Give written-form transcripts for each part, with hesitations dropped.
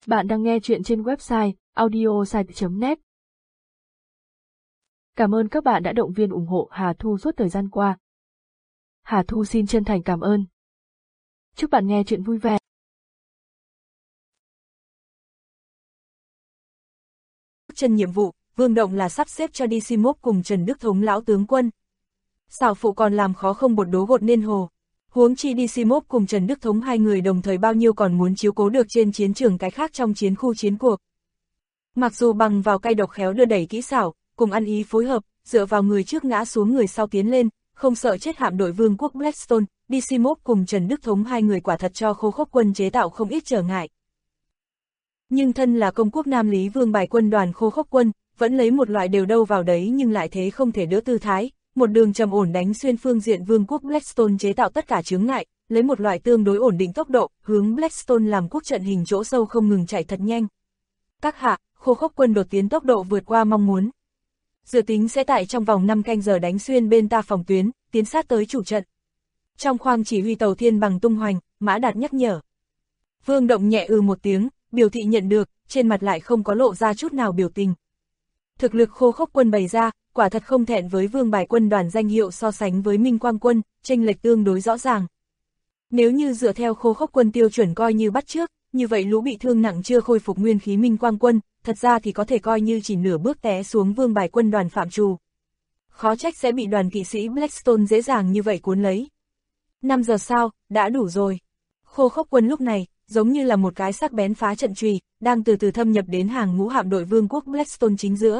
Bạn đang nghe chuyện trên website audiosite.net. Cảm ơn các bạn đã động viên ủng hộ Hà Thu suốt thời gian qua. Hà Thu xin chân thành cảm ơn. Chúc bạn nghe chuyện vui vẻ. Chân nhiệm vụ, Vương Động là sắp xếp cho đi Simop cùng Trần Đức Thống lão tướng quân. Xảo phụ còn làm khó không bột đố gột nên hồ. Huống chi đi Simop cùng Trần Đức Thống hai người đồng thời bao nhiêu còn muốn chiếu cố được trên chiến trường cái khác trong chiến khu chiến cuộc. Mặc dù bằng vào cay độc khéo đưa đẩy kỹ xảo, cùng ăn ý phối hợp, dựa vào người trước ngã xuống người sau tiến lên, không sợ chết hạm đội Vương quốc Blackstone, đi Simop cùng Trần Đức Thống hai người quả thật cho Khô Khốc quân chế tạo không ít trở ngại. Nhưng thân là công quốc Nam Lý Vương bài quân đoàn Khô Khốc quân, vẫn lấy một loại đều đâu vào đấy nhưng lại thế không thể đỡ tư thái, một đường trầm ổn đánh xuyên phương diện Vương quốc Blackstone chế tạo tất cả chướng ngại, lấy một loại tương đối ổn định tốc độ, hướng Blackstone làm quốc trận hình chỗ sâu không ngừng chạy thật nhanh. Các hạ, Khô Khốc quân đột tiến tốc độ vượt qua mong muốn. Dự tính sẽ tại trong vòng 5 canh giờ đánh xuyên bên ta phòng tuyến, tiến sát tới chủ trận. Trong khoang chỉ huy tàu Thiên Bằng tung hoành, Mã Đạt nhắc nhở. Vương Động nhẹ một tiếng, biểu thị nhận được, trên mặt lại không có lộ ra chút nào biểu tình. Thực lực Khô Khốc quân bày ra, quả thật không thẹn với vương bài quân đoàn danh hiệu so sánh với Minh Quang quân, chênh lệch tương đối rõ ràng. Nếu như dựa theo Khô Khốc quân tiêu chuẩn coi như bắt trước, như vậy lũ bị thương nặng chưa khôi phục nguyên khí Minh Quang quân, thật ra thì có thể coi như chỉ nửa bước té xuống vương bài quân đoàn phạm trù. Khó trách sẽ bị đoàn kỵ sĩ Blackstone dễ dàng như vậy cuốn lấy. 5 giờ sau, đã đủ rồi. Khô Khốc quân lúc này, giống như là một cái sắc bén phá trận chùy, đang từ từ thâm nhập đến hàng ngũ hạm đội vương quốc Blackstone chính giữa.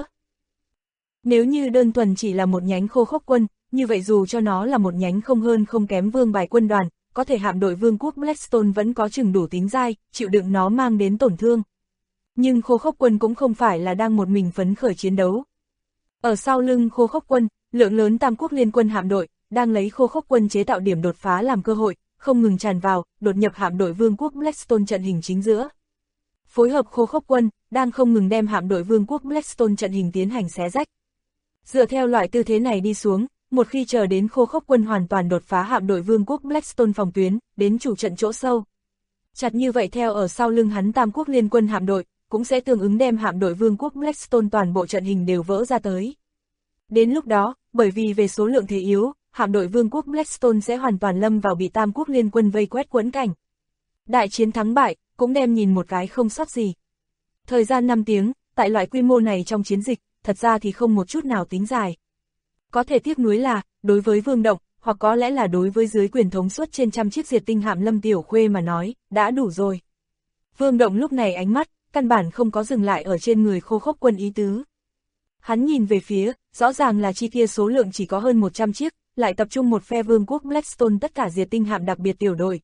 Nếu như đơn thuần chỉ là một nhánh Khô Khốc quân, như vậy dù cho nó là một nhánh không hơn không kém vương bài quân đoàn, có thể hạm đội vương quốc Blackstone vẫn có chừng đủ tính dai, chịu đựng nó mang đến tổn thương. Nhưng Khô Khốc quân cũng không phải là đang một mình phấn khởi chiến đấu. Ở sau lưng Khô Khốc quân, lượng lớn Tam quốc liên quân hạm đội, đang lấy Khô Khốc quân chế tạo điểm đột phá làm cơ hội, không ngừng tràn vào, đột nhập hạm đội vương quốc Blackstone trận hình chính giữa. Phối hợp Khô Khốc quân, đang không ngừng đem hạm đội vương quốc Blackstone trận hình tiến hành xé rách. Dựa theo loại tư thế này đi xuống, một khi chờ đến Khô Khốc quân hoàn toàn đột phá hạm đội vương quốc Blackstone phòng tuyến, đến chủ trận chỗ sâu. Chặt như vậy theo ở sau lưng hắn Tam quốc liên quân hạm đội, cũng sẽ tương ứng đem hạm đội vương quốc Blackstone toàn bộ trận hình đều vỡ ra tới. Đến lúc đó, bởi vì về số lượng thế yếu, hạm đội vương quốc Blackstone sẽ hoàn toàn lâm vào bị Tam quốc liên quân vây quét quẫn cảnh. Đại chiến thắng bại, cũng đem nhìn một cái không sót gì. Thời gian 5 tiếng, tại loại quy mô này trong chiến dịch, thật ra thì không một chút nào tính dài. Có thể tiếc nuối là, đối với Vương Động, hoặc có lẽ là đối với dưới quyền thống suất trên trăm chiếc diệt tinh hạm Lâm Tiểu Khuê mà nói, đã đủ rồi. Vương Động lúc này ánh mắt, căn bản không có dừng lại ở trên người Khô Khốc quân ý tứ. Hắn nhìn về phía, rõ ràng là chi kia số lượng chỉ có hơn 100 chiếc, lại tập trung một phe vương quốc Blackstone tất cả diệt tinh hạm đặc biệt tiểu đội.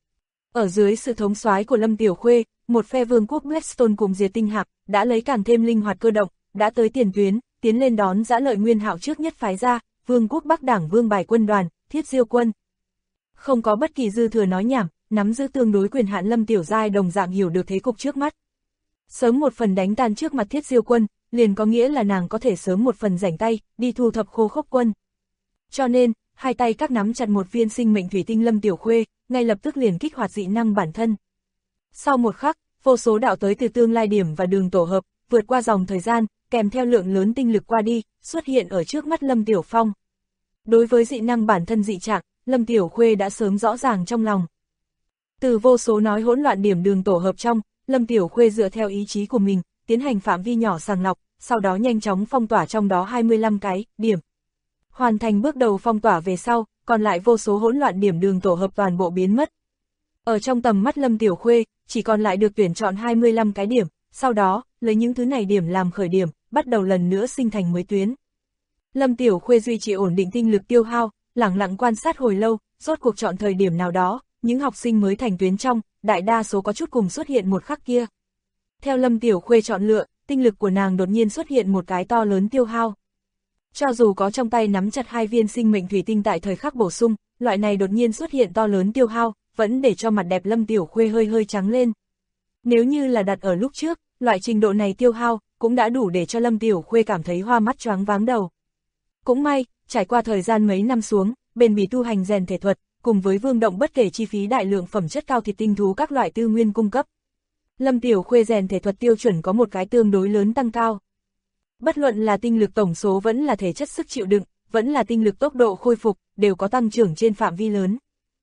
Ở dưới sự thống soái của Lâm Tiểu Khuê, một phe vương quốc Blackstone cùng diệt tinh hạm, đã lấy càng thêm linh hoạt cơ động, đã tới tiền tuyến, tiến lên đón Dã Lợi Nguyên Hạo trước nhất phái ra, vương quốc Bắc Đảng vương bài quân đoàn, Thiết Diêu quân. Không có bất kỳ dư thừa nói nhảm, nắm giữ tương đối quyền hạn Lâm Tiểu Giai đồng dạng hiểu được thế cục trước mắt. Sớm một phần đánh tan trước mặt Thiết Diêu quân, liền có nghĩa là nàng có thể sớm một phần rảnh tay, đi thu thập Khô Khốc quân. Cho nên, hai tay các nắm chặt một viên sinh mệnh thủy tinh Lâm Tiểu Khuê, ngay lập tức liền kích hoạt dị năng bản thân. Sau một khắc, vô số đạo tới từ tương lai điểm và đường tổ hợp, vượt qua dòng thời gian, kèm theo lượng lớn tinh lực qua đi, xuất hiện ở trước mắt Lâm Tiểu Phong. Đối với dị năng bản thân dị trạng, Lâm Tiểu Khuê đã sớm rõ ràng trong lòng. Từ vô số nói hỗn loạn điểm đường tổ hợp trong, Lâm Tiểu Khuê dựa theo ý chí của mình, tiến hành phạm vi nhỏ sàng lọc, sau đó nhanh chóng phong tỏa trong đó 25 cái điểm. Hoàn thành bước đầu phong tỏa về sau, còn lại vô số hỗn loạn điểm đường tổ hợp toàn bộ biến mất. Ở trong tầm mắt Lâm Tiểu Khuê, chỉ còn lại được tuyển chọn 25 cái điểm, sau đó, lấy những thứ này điểm làm khởi điểm, bắt đầu lần nữa sinh thành mới tuyến. Lâm Tiểu Khuê duy trì ổn định tinh lực tiêu hao, lẳng lặng quan sát hồi lâu, rốt cuộc chọn thời điểm nào đó, những học sinh mới thành tuyến trong, đại đa số có chút cùng xuất hiện một khắc kia. Theo Lâm Tiểu Khuê chọn lựa, tinh lực của nàng đột nhiên xuất hiện một cái to lớn tiêu hao. Cho dù có trong tay nắm chặt 2 viên sinh mệnh thủy tinh tại thời khắc bổ sung, loại này đột nhiên xuất hiện to lớn tiêu hao, vẫn để cho mặt đẹp Lâm Tiểu Khuê hơi hơi trắng lên. Nếu như là đặt ở lúc trước, loại trình độ này tiêu hao, cũng đã đủ để cho Lâm Tiểu Khuê cảm thấy hoa mắt choáng váng đầu. Cũng may, trải qua thời gian mấy năm xuống, bền bỉ tu hành rèn thể thuật, cùng với Vương Động bất kể chi phí đại lượng phẩm chất cao thịt tinh thú các loại tư nguyên cung cấp. Lâm Tiểu Khuê rèn thể thuật tiêu chuẩn có một cái tương đối lớn tăng cao. Bất luận là tinh lực tổng số vẫn là thể chất sức chịu đựng, vẫn là tinh lực tốc độ khôi phục, đều có tăng trưởng trên phạm vi lớn.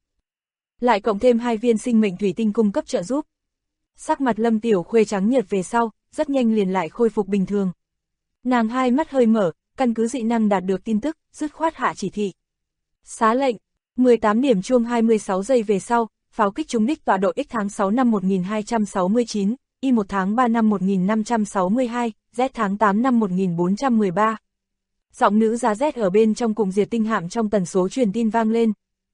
Lại cộng thêm 2 viên sinh mệnh thủy tinh cung cấp trợ giúp. Sắc mặt Lâm Tiểu Khuê trắng nhợt về sau, rất nhanh liền lại khôi phục bình thường. Nàng hai mắt hơi mở, căn cứ dị năng đạt được tin tức, dứt khoát hạ chỉ thị. Xá lệnh, 18 điểm chuông 26 giây về sau, pháo kích trúng đích tọa độ X tháng 6 năm 1269, Y 1 tháng 3 năm 1562, Z tháng 8 năm 1413. Giọng nữ giá Z ở bên trong cùng diệt tinh hạm trong tần số truyền tin vang lên.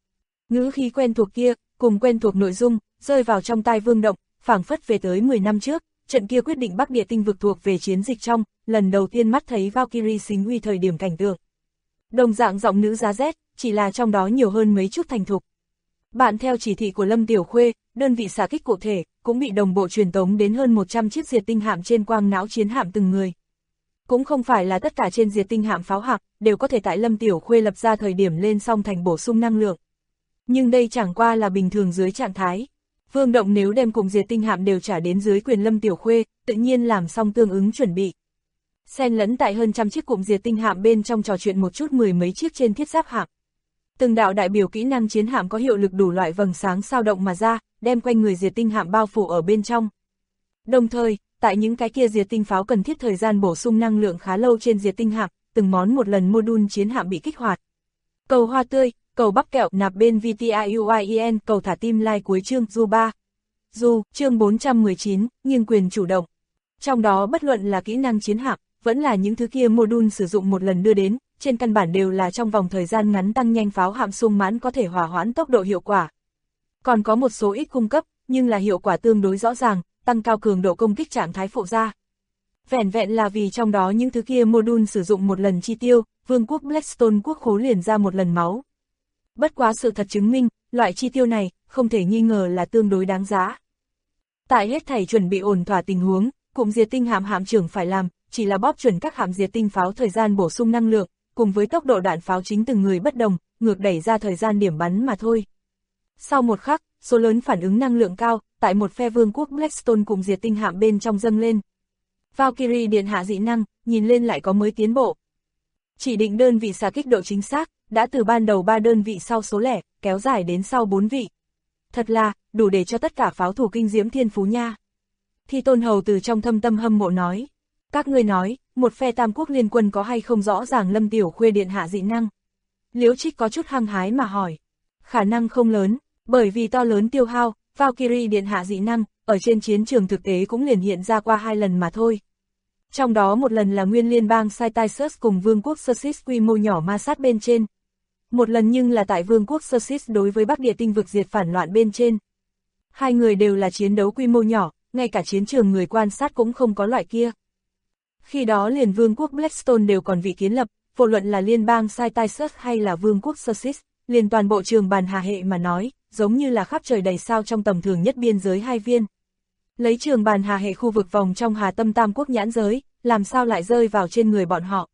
Ngữ khí quen thuộc kia, cùng quen thuộc nội dung, rơi vào trong tai Vương Động, phảng phất về tới 10 năm trước, trận kia quyết định Bắc Địa tinh vực thuộc về chiến dịch trong, lần đầu tiên mắt thấy Valkyrie xính uy thời điểm cảnh tượng. Đồng dạng giọng nữ giá Z, chỉ là trong đó nhiều hơn mấy chút thành thục. Bạn theo chỉ thị của Lâm Tiểu Khuê, đơn vị xạ kích cụ thể, cũng bị đồng bộ truyền tống đến hơn 100 chiếc diệt tinh hạm trên quang não chiến hạm từng người. Cũng không phải là tất cả trên diệt tinh hạm pháo hạm, đều có thể tại Lâm Tiểu Khuê lập ra thời điểm lên xong thành bổ sung năng lượng. Nhưng đây chẳng qua là bình thường dưới trạng thái. Vương Động nếu đem cùng diệt tinh hạm đều trả đến dưới quyền Lâm Tiểu Khuê, tự nhiên làm xong tương ứng chuẩn bị. Xen lẫn tại hơn trăm chiếc cụm diệt tinh hạm bên trong trò chuyện một chút mười mấy chiếc trên thiết giáp hạm. Từng đạo đại biểu kỹ năng chiến hạm có hiệu lực đủ loại vầng sáng sao động mà ra, đem quanh người diệt tinh hạm bao phủ ở bên trong. Đồng thời, tại những cái kia diệt tinh pháo cần thiết thời gian bổ sung năng lượng khá lâu trên diệt tinh hạm, từng món một lần module chiến hạm bị kích hoạt. Cầu hoa tươi, cầu bắp kẹo nạp bên VTIUIEN, cầu thả tim like cuối chương Du 3. Du, chương 419, nghiêng quyền chủ động. Trong đó bất luận là kỹ năng chiến hạm, vẫn là những thứ kia module sử dụng một lần đưa đến, trên căn bản đều là trong vòng thời gian ngắn tăng nhanh pháo hạm sung mãn có thể hòa hoãn tốc độ hiệu quả. Còn có một số ít cung cấp, nhưng là hiệu quả tương đối rõ ràng, tăng cao cường độ công kích trạng thái phụ gia. Vẻn vẹn là vì trong đó những thứ kia module sử dụng một lần chi tiêu, Vương quốc Blackstone quốc khố liền ra một lần máu. Bất quá sự thật chứng minh, loại chi tiêu này, không thể nghi ngờ là tương đối đáng giá. Tại hết thảy chuẩn bị ổn thỏa tình huống, cụm diệt tinh hạm hạm trưởng phải làm, chỉ là bóp chuẩn các hạm diệt tinh pháo thời gian bổ sung năng lượng, cùng với tốc độ đạn pháo chính từng người bất đồng, ngược đẩy ra thời gian điểm bắn mà thôi. Sau một khắc, số lớn phản ứng năng lượng cao, tại một phe Vương quốc Blackstone cụm diệt tinh hạm bên trong dâng lên. Valkyrie điện hạ dị năng, nhìn lên lại có mới tiến bộ. Chỉ định đơn vị xạ kích độ chính xác, đã từ ban đầu 3 đơn vị sau số lẻ, kéo dài đến sau 4 vị. Thật là, đủ để cho tất cả pháo thủ kinh diễm thiên phú nha. Thi Tôn Hầu từ trong thâm tâm hâm mộ nói. Các ngươi nói, một phe tam quốc liên quân có hay không rõ ràng Lâm Tiểu Khuê điện hạ dị năng? Liễu Trích có chút hăng hái mà hỏi. Khả năng không lớn, bởi vì to lớn tiêu hao, Valkyrie điện hạ dị năng, ở trên chiến trường thực tế cũng liền hiện ra qua 2 lần mà thôi. Trong đó một lần là nguyên liên bang Cytisus cùng Vương quốc Sussex quy mô nhỏ ma sát bên trên. Một lần nhưng là tại Vương quốc Sussex đối với Bắc Địa tinh vực diệt phản loạn bên trên. Hai người đều là chiến đấu quy mô nhỏ, ngay cả chiến trường người quan sát cũng không có loại kia. Khi đó liền Vương quốc Blackstone đều còn vị kiến lập, vô luận là liên bang Cytisus hay là Vương quốc Sussex, liền toàn bộ trường bàn hà hệ mà nói, giống như là khắp trời đầy sao trong tầm thường nhất biên giới hai viên. Lấy trường bàn hà hệ khu vực vòng trong Hà Tâm Tam quốc nhãn giới, làm sao lại rơi vào trên người bọn họ.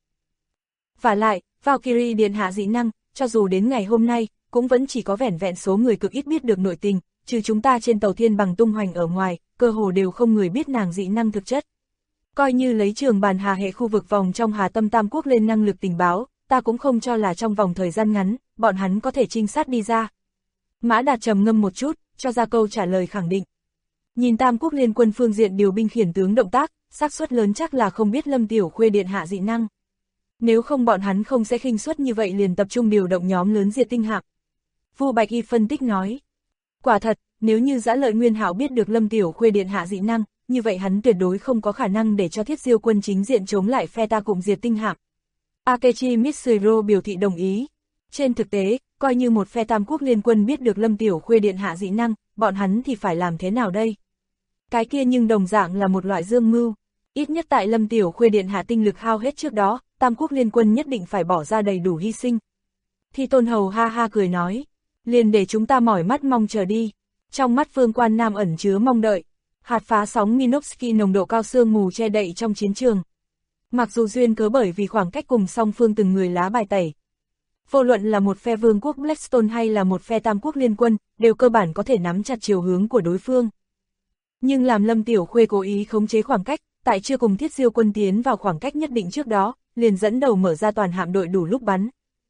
Và lại, Valkyrie điện hạ dị năng, cho dù đến ngày hôm nay, cũng vẫn chỉ có vẻn vẹn số người cực ít biết được nội tình, trừ chúng ta trên tàu thiên bằng tung hoành ở ngoài, cơ hồ đều không người biết nàng dị năng thực chất. Coi như lấy trường bàn hà hệ khu vực vòng trong Hà Tâm Tam quốc lên năng lực tình báo, ta cũng không cho là trong vòng thời gian ngắn, bọn hắn có thể trinh sát đi ra. Mã Đạt trầm ngâm một chút, cho ra câu trả lời khẳng định. Nhìn Tam quốc liên quân phương diện điều binh khiển tướng động tác, xác suất lớn chắc là không biết Lâm Tiểu Khuê điện hạ dị năng. Nếu không bọn hắn không sẽ khinh suất như vậy liền tập trung điều động nhóm lớn diệt tinh hạm. Vu Bạch Y phân tích nói. Quả thật, nếu như Dã Lợi Nguyên Hạo biết được Lâm Tiểu Khuê điện hạ dị năng, như vậy hắn tuyệt đối không có khả năng để cho Thiết Diêu quân chính diện chống lại phe ta cụm diệt tinh hạm. Akechi Mitsuro biểu thị đồng ý. Trên thực tế, coi như một phe tam quốc liên quân biết được Lâm Tiểu Khuê điện hạ dị năng, bọn hắn thì phải làm thế nào đây? Cái kia nhưng đồng dạng là một loại dương mưu. Ít nhất tại Lâm Tiểu Khuê điện hạ tinh lực hao hết trước đó, tam quốc liên quân nhất định phải bỏ ra đầy đủ hy sinh. Thi Tôn Hầu ha ha cười nói. Liền để chúng ta mỏi mắt mong chờ đi. Trong mắt Vương Quan Nam ẩn chứa mong đợi. Hạt phá sóng Minovsky nồng độ cao sương mù che đậy trong chiến trường. Mặc dù duyên cớ bởi vì khoảng cách cùng song phương từng người lá bài tẩy. Vô luận là một phe Vương quốc Blackstone hay là một phe tam quốc liên quân, đều cơ bản có thể nắm chặt chiều hướng của đối phương. Nhưng làm Lâm Tiểu Khuê cố ý khống chế khoảng cách, tại chưa cùng Thiết Diêu quân tiến vào khoảng cách nhất định trước đó, liền dẫn đầu mở ra toàn hạm đội đủ lúc bắn.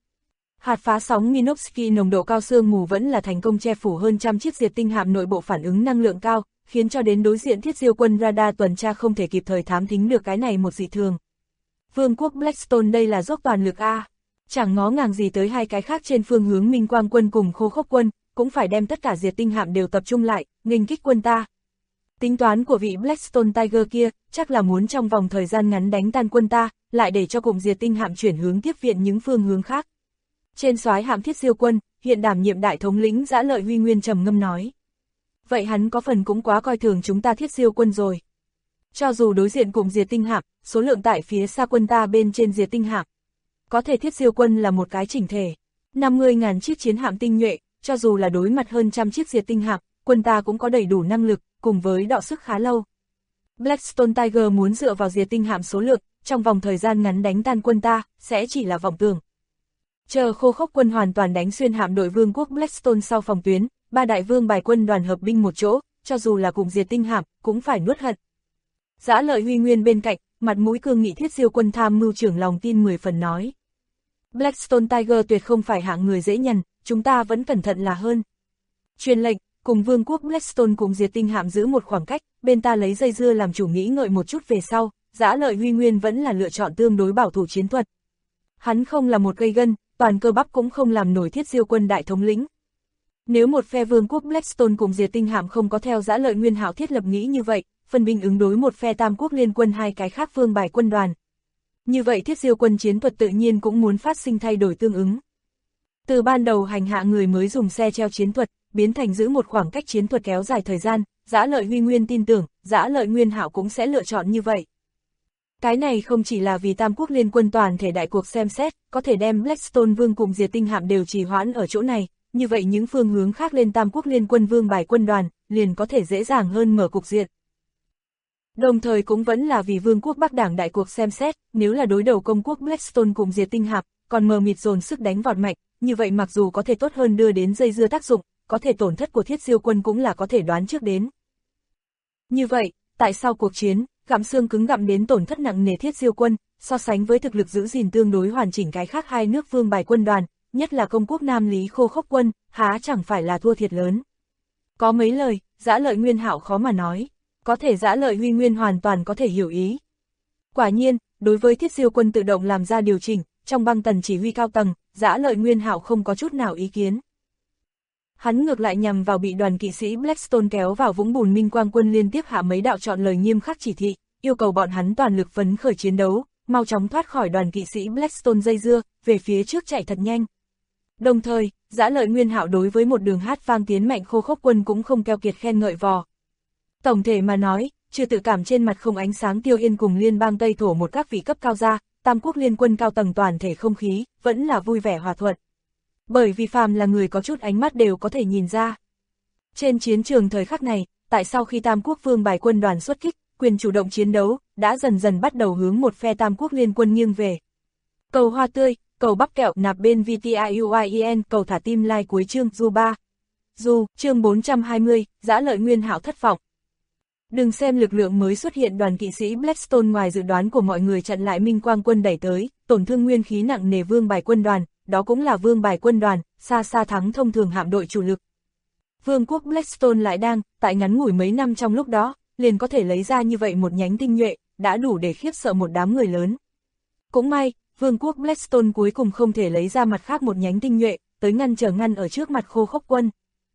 Hạt phá sóng Minovsky nồng độ cao sương mù vẫn là thành công che phủ hơn trăm chiếc diệt tinh hạm nội bộ phản ứng năng lượng cao, khiến cho đến đối diện Thiết Diêu quân radar tuần tra không thể kịp thời thám thính được cái này một dị thường. Vương quốc Blackstone đây là dốc toàn lực A, chẳng ngó ngàng gì tới hai cái khác trên phương hướng Minh Quang quân cùng Khô Khốc quân, cũng phải đem tất cả diệt tinh hạm đều tập trung lại, nghênh kích quân ta. Tính toán của vị Blackstone Tiger kia, chắc là muốn trong vòng thời gian ngắn đánh tan quân ta, lại để cho cụm diệt tinh hạm chuyển hướng tiếp viện những phương hướng khác. Trên soái hạm Thiết Diêu quân, hiện đảm nhiệm đại thống lĩnh Dã Lợi Huy Nguyên trầm ngâm nói. Vậy hắn có phần cũng quá coi thường chúng ta Thiết Diêu quân rồi. Cho dù đối diện cụm diệt tinh hạm, số lượng tại phía xa quân ta bên trên diệt tinh hạm. Có thể Thiết Diêu quân là một cái chỉnh thể. 50.000 chiếc chiến hạm tinh nhuệ, cho dù là đối mặt hơn trăm chiếc diệt tinh hạm, quân ta cũng có đầy đủ năng lực, cùng với đọ sức khá lâu. Blackstone Tiger muốn dựa vào diệt tinh hạm số lượng, trong vòng thời gian ngắn đánh tan quân ta, sẽ chỉ là vọng tưởng. Chờ Khô Khốc quân hoàn toàn đánh xuyên hạm đội vương quốc Blackstone sau phòng tuyến, ba đại vương bài quân đoàn hợp binh một chỗ, cho dù là cùng diệt tinh hạm, cũng phải nuốt hận. Dã Lợi Huy Nguyên bên cạnh, mặt mũi cương nghị Thiết Diêu quân tham mưu trưởng lòng tin 10 phần nói. Blackstone Tiger tuyệt không phải hạng người dễ nhằn, chúng ta vẫn cẩn thận là hơn. Truyền lệnh, cùng vương quốc Blackstone cùng diệt tinh hạm giữ một khoảng cách, bên ta lấy dây dưa làm chủ nghĩ ngợi một chút về sau, Dã Lợi Huy Nguyên vẫn là lựa chọn tương đối bảo thủ chiến thuật. Hắn không là một gây gân, toàn cơ bắp cũng không làm nổi Thiết Diêu quân đại thống lĩnh. Nếu một phe vương quốc Blackstone cùng diệt tinh hạm không có theo Dã Lợi Nguyên Hạo thiết lập nghĩ như vậy, phân binh ứng đối một phe tam quốc liên quân hai cái khác vương bài quân đoàn. Như vậy Thiết Diêu quân chiến thuật tự nhiên cũng muốn phát sinh thay đổi tương ứng. Từ ban đầu hành hạ người mới dùng xe treo chiến thuật, biến thành giữ một khoảng cách chiến thuật kéo dài thời gian, Dã Lợi Huy Nguyên tin tưởng, Dã Lợi Nguyên Hạo cũng sẽ lựa chọn như vậy. Cái này không chỉ là vì tam quốc liên quân toàn thể đại cuộc xem xét, có thể đem Blackstone vương cùng diệt tinh hạm đều trì hoãn ở chỗ này, như vậy những phương hướng khác lên tam quốc liên quân vương bài quân đoàn, liền có thể dễ dàng hơn mở cục diện. Đồng thời cũng vẫn là vì vương quốc Bắc Đảng đại cuộc xem xét, nếu là đối đầu công quốc Blackstone cùng diệt tinh hạm, còn mờ mịt dồn sức đánh vọt mạnh, như vậy mặc dù có thể tốt hơn đưa đến dây dưa tác dụng, có thể tổn thất của Thiết Diêu quân cũng là có thể đoán trước đến. Như vậy, tại sao cuộc chiến, gặm xương cứng gặm đến tổn thất nặng nề Thiết Diêu quân, so sánh với thực lực giữ gìn tương đối hoàn chỉnh cái khác hai nước vương bài quân đoàn, nhất là công quốc Nam Lý Khô Khốc quân, há chẳng phải là thua thiệt lớn. Có mấy lời, Dã Lợi Nguyên Hạo khó mà nói, có thể Dã Lợi Huy Nguyên hoàn toàn có thể hiểu ý. Quả nhiên, đối với Thiết Diêu quân tự động làm ra điều chỉnh, trong băng tần chỉ huy cao tầng, Dã Lợi Nguyên Hạo không có chút nào ý kiến. Hắn ngược lại nhằm vào bị đoàn kỵ sĩ Blackstone kéo vào vũng bùn Minh Quang quân liên tiếp hạ mấy đạo chọn lời nghiêm khắc chỉ thị, yêu cầu bọn hắn toàn lực phấn khởi chiến đấu, mau chóng thoát khỏi đoàn kỵ sĩ Blackstone dây dưa, về phía trước chạy thật nhanh. Đồng thời, Dã Lợi Nguyên Hạo đối với một đường hát vang tiến mạnh Khô Khốc quân cũng không keo kiệt khen ngợi vò. Tổng thể mà nói, trừ tự cảm trên mặt không ánh sáng Tiêu Yên cùng liên bang Tây Thổ một các vị cấp cao ra, tam quốc liên quân cao tầng toàn thể không khí, vẫn là vui vẻ hòa thuận. Bởi vì phàm là người có chút ánh mắt đều có thể nhìn ra. Trên chiến trường thời khắc này, tại sau khi tam quốc vương bài quân đoàn xuất kích, quyền chủ động chiến đấu, đã dần dần bắt đầu hướng một phe tam quốc liên quân nghiêng về. Cầu hoa tươi, cầu bắp kẹo nạp bên VTIUIEN, cầu thả tim like cuối chương du 3. Du, chương 420, Dã Lợi Nguyên Hạo thất vọng. Đừng xem lực lượng mới xuất hiện đoàn kỵ sĩ Blackstone ngoài dự đoán của mọi người chặn lại Minh Quang quân đẩy tới, tổn thương nguyên khí nặng nề vương bài quân đoàn, đó cũng là vương bài quân đoàn, xa xa thắng thông thường hạm đội chủ lực. Vương quốc Blackstone lại đang, tại ngắn ngủi mấy năm trong lúc đó, liền có thể lấy ra như vậy một nhánh tinh nhuệ, đã đủ để khiếp sợ một đám người lớn. Cũng may, Vương quốc Blackstone cuối cùng không thể lấy ra mặt khác một nhánh tinh nhuệ, tới ngăn ở trước mặt Khô Khốc quân.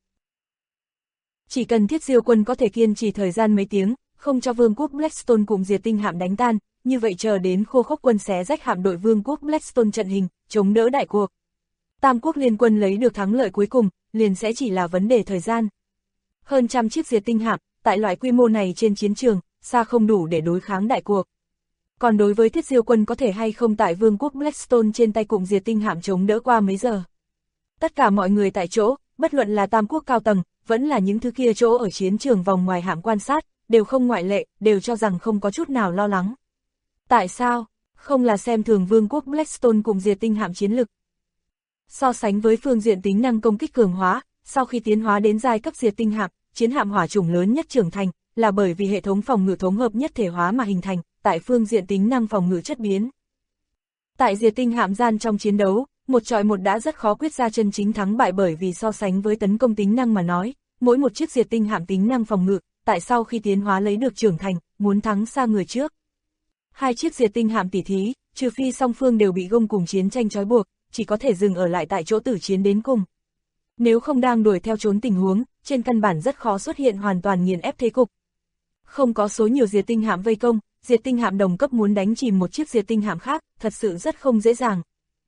Chỉ cần Thiết Diêu quân có thể kiên trì thời gian mấy tiếng, không cho Vương quốc Blackstone cùng diệt tinh hạm đánh tan, như vậy chờ đến Khô Khốc quân xé rách hạm đội Vương quốc Blackstone trận hình, chống đỡ đại cuộc. Tam quốc liên quân lấy được thắng lợi cuối cùng, liền sẽ chỉ là vấn đề thời gian. Hơn trăm chiếc diệt tinh hạm, tại loại quy mô này trên chiến trường, xa không đủ để đối kháng đại cuộc. Còn đối với Thiết Diêu quân có thể hay không tại Vương quốc Blackstone trên tay cụm diệt tinh hạm chống đỡ qua mấy giờ. Tất cả mọi người tại chỗ, bất luận là tam quốc cao tầng, vẫn là những thứ kia chỗ ở chiến trường vòng ngoài hạm quan sát, đều không ngoại lệ, đều cho rằng không có chút nào lo lắng. Tại sao? Không là xem thường Vương quốc Blackstone cùng diệt tinh hạm chiến lực. So sánh với phương diện tính năng công kích cường hóa, sau khi tiến hóa đến giai cấp diệt tinh hạm, chiến hạm hỏa chủng lớn nhất trưởng thành, là bởi vì hệ thống phòng ngự thống hợp nhất thể hóa mà hình thành, tại phương diện tính năng phòng ngự chất biến. Tại diệt tinh hạm gian trong chiến đấu, một chọi một đã rất khó quyết ra chân chính thắng bại, bởi vì so sánh với tấn công tính năng mà nói, mỗi một chiếc diệt tinh hạm tính năng phòng ngự, tại sau khi tiến hóa lấy được trưởng thành, muốn thắng xa người trước. Hai chiếc diệt tinh hạm tỉ thí, trừ phi song phương đều bị gông cùng chiến tranh trói buộc, chỉ có thể dừng ở lại tại chỗ tử chiến đến cùng. Nếu không đang đuổi theo trốn tình huống, trên căn bản rất khó xuất hiện hoàn toàn nghiền ép thế cục. Không có số nhiều diệt tinh hạm vây công, diệt tinh hạm đồng cấp muốn đánh chìm một chiếc diệt tinh hạm khác, thật sự rất không dễ dàng.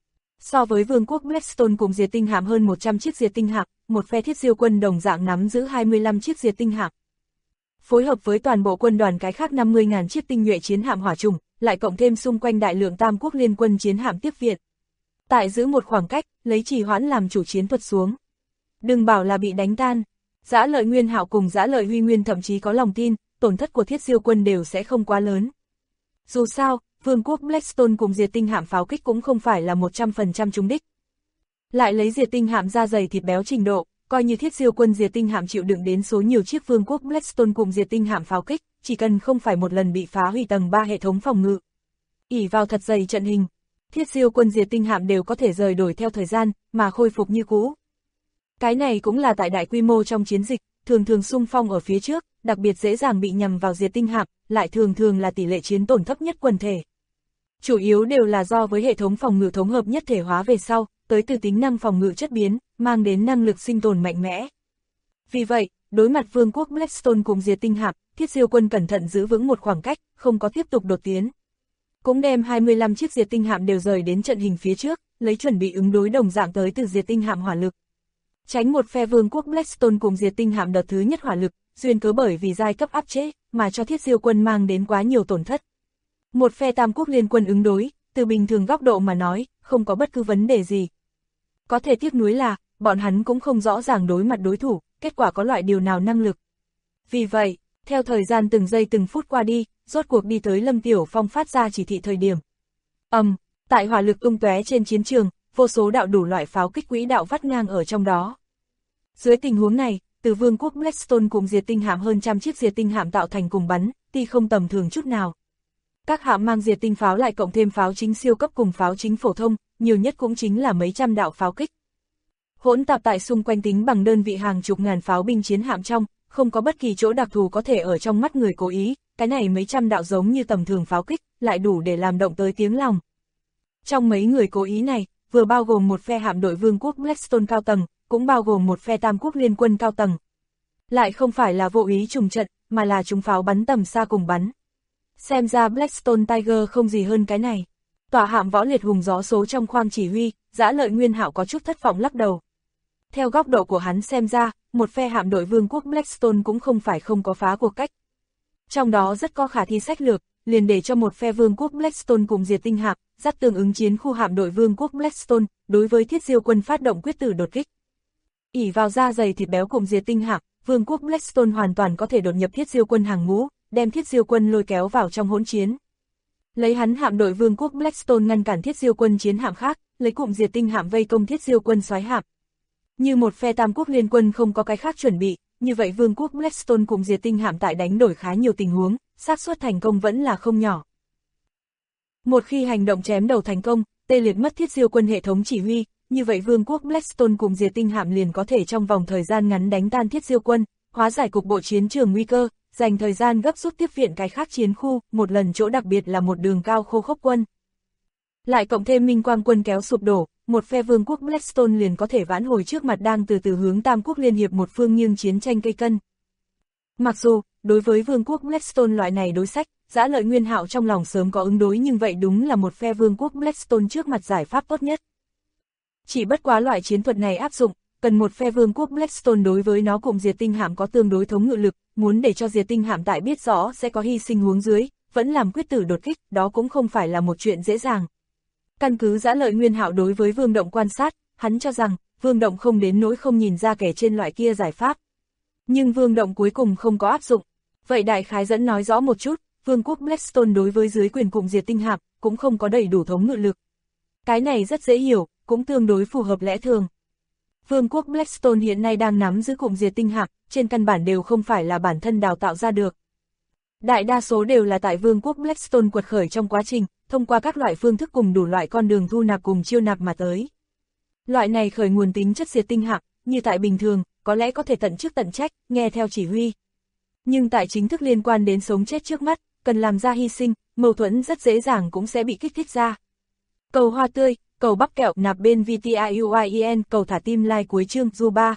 So với vương quốc Blackstone cùng diệt tinh hạm hơn 100 chiếc diệt tinh hạm, một phe thiết diêu quân đồng dạng nắm giữ 25 chiếc diệt tinh hạm. Phối hợp với toàn bộ quân đoàn cái khác 50.000 chiếc tinh nhuệ chiến hạm hỏa trùng, lại cộng thêm xung quanh đại lượng tam quốc liên quân chiến hạm tiếp viện. Tại giữ một khoảng cách, lấy trì hoãn làm chủ chiến thuật xuống. Đừng bảo là bị đánh tan, Dã Lợi Nguyên Hạo cùng Dã Lợi Huy Nguyên thậm chí có lòng tin, tổn thất của thiết diêu quân đều sẽ không quá lớn. Dù sao, vương quốc Blackstone cùng diệt tinh hạm pháo kích cũng không phải là 100% trúng đích. Lại lấy diệt tinh hạm da dày thịt béo trình độ, coi như thiết diêu quân diệt tinh hạm chịu đựng đến số nhiều chiếc vương quốc Blackstone cùng diệt tinh hạm pháo kích, chỉ cần không phải một lần bị phá hủy tầng 3 hệ thống phòng ngự. Ỷ vào thật dày trận hình, thiết diêu quân diệt tinh hạm đều có thể rời đổi theo thời gian, mà khôi phục như cũ. Cái này cũng là tại đại quy mô trong chiến dịch, thường thường xung phong ở phía trước, đặc biệt dễ dàng bị nhằm vào diệt tinh hạm, lại thường thường là tỷ lệ chiến tổn thấp nhất quần thể. Chủ yếu đều là do với hệ thống phòng ngự thống hợp nhất thể hóa về sau, tới từ tính năng phòng ngự chất biến, mang đến năng lực sinh tồn mạnh mẽ. Vì vậy, đối mặt vương quốc Blackstone cùng diệt tinh hạm, thiết diêu quân cẩn thận giữ vững một khoảng cách, không có tiếp tục đột tiến. Cũng đem 25 chiếc diệt tinh hạm đều rời đến trận hình phía trước, lấy chuẩn bị ứng đối đồng dạng tới từ diệt tinh hạm hỏa lực. Tránh một phe vương quốc Blackstone cùng diệt tinh hạm đợt thứ nhất hỏa lực, duyên cớ bởi vì giai cấp áp chế, mà cho thiết diêu quân mang đến quá nhiều tổn thất. Một phe tam quốc liên quân ứng đối, từ bình thường góc độ mà nói, không có bất cứ vấn đề gì. Có thể tiếc nuối là, bọn hắn cũng không rõ ràng đối mặt đối thủ, kết quả có loại điều nào năng lực. Vì vậy, theo thời gian từng giây từng phút qua đi, rốt cuộc đi tới Lâm Tiểu Phong phát ra chỉ thị thời điểm. Tại hỏa lực tung tóe trên chiến trường, vô số đạo đủ loại pháo kích quỹ đạo vắt ngang ở trong đó. Dưới tình huống này, từ vương quốc Blackstone cùng diệt tinh hạm hơn trăm chiếc diệt tinh hạm tạo thành cùng bắn, tuy không tầm thường chút nào. Các hạm mang diệt tinh pháo lại cộng thêm pháo chính siêu cấp cùng pháo chính phổ thông, nhiều nhất cũng chính là mấy trăm đạo pháo kích. Hỗn tạp tại xung quanh tính bằng đơn vị hàng chục ngàn pháo binh chiến hạm trong, không có bất kỳ chỗ đặc thù có thể ở trong mắt người cố ý, cái này mấy trăm đạo giống như tầm thường pháo kích, lại đủ để làm động tới tiếng lòng. Trong mấy người cố ý này, vừa bao gồm một phe hạm đội vương quốc Blackstone cao tầng, cũng bao gồm một phe tam quốc liên quân cao tầng. Lại không phải là vô ý trùng trận, mà là chúng pháo bắn tầm xa cùng bắn. Xem ra Blackstone Tiger không gì hơn cái này. Tòa hạm võ liệt hùng gió số trong khoang chỉ huy, Dã Lợi Nguyên Hạo có chút thất vọng lắc đầu. Theo góc độ của hắn xem ra, một phe hạm đội vương quốc Blackstone cũng không phải không có phá cuộc cách. Trong đó rất có khả thi sách lược, liền để cho một phe vương quốc Blackstone cùng diệt tinh hạm, dắt tương ứng chiến khu hạm đội vương quốc Blackstone, đối với thiết diêu quân phát động quyết tử đột kích. Ỷ vào da dày thịt béo cùng diệt tinh hạm, vương quốc Blackstone hoàn toàn có thể đột nhập thiết diêu quân hàng ngũ, đem thiết diêu quân lôi kéo vào trong hỗn chiến. Lấy hắn hạm đội vương quốc Blackstone ngăn cản thiết diêu quân chiến hạm khác, lấy cụm diệt tinh hạm vây công thiết diêu quân soái hạm. Như một phe tam quốc liên quân không có cái khác chuẩn bị, như vậy vương quốc Blackstone cùng diệt tinh hạm tại đánh đổi khá nhiều tình huống, xác suất thành công vẫn là không nhỏ. Một khi hành động chém đầu thành công, tê liệt mất thiết diêu quân hệ thống chỉ huy, như vậy vương quốc Blackstone cùng diệt tinh hạm liền có thể trong vòng thời gian ngắn đánh tan thiết diêu quân, hóa giải cục bộ chiến trường nguy cơ, dành thời gian gấp rút tiếp viện cái khác chiến khu, một lần chỗ đặc biệt là một đường cao khô khốc quân. Lại cộng thêm Minh Quang quân kéo sụp đổ, một phe vương quốc Blackstone liền có thể vãn hồi trước mặt đang từ từ hướng tam quốc liên hiệp một phương nghiêng chiến tranh cây cân. Mặc dù, đối với vương quốc Blackstone loại này đối sách, Dã Lợi Nguyên Hạo trong lòng sớm có ứng đối, nhưng vậy đúng là một phe vương quốc Blackstone trước mặt giải pháp tốt nhất. Chỉ bất quá loại chiến thuật này áp dụng, cần một phe vương quốc Blackstone đối với nó cùng diệt tinh hạm có tương đối thống ngự lực, muốn để cho diệt tinh hạm tại biết rõ sẽ có hy sinh huống dưới, vẫn làm quyết tử đột kích, đó cũng không phải là một chuyện dễ dàng. Căn cứ Dã Lợi Nguyên Hạo đối với Vương Động quan sát, hắn cho rằng, Vương Động không đến nỗi không nhìn ra kẻ trên loại kia giải pháp. Nhưng Vương Động cuối cùng không có áp dụng. Vậy đại khái dẫn nói rõ một chút, vương quốc Blackstone đối với dưới quyền cụm diệt tinh hạm, cũng không có đầy đủ thống ngự lực. Cái này rất dễ hiểu, cũng tương đối phù hợp lẽ thường. Vương quốc Blackstone hiện nay đang nắm giữ cụm diệt tinh hạm, trên căn bản đều không phải là bản thân đào tạo ra được. Đại đa số đều là tại vương quốc Blackstone quật khởi trong quá trình, thông qua các loại phương thức cùng đủ loại con đường thu nạp cùng chiêu nạp mà tới. Loại này khởi nguồn tính chất diệt tinh hạm, như tại bình thường, có lẽ có thể tận chức tận trách, nghe theo chỉ huy. Nhưng tại chính thức liên quan đến sống chết trước mắt, cần làm ra hy sinh, mâu thuẫn rất dễ dàng cũng sẽ bị kích thích ra. Cầu hoa tươi, cầu bắp kẹo nạp bên VTIUIEN, cầu thả tim like cuối chương Du 3.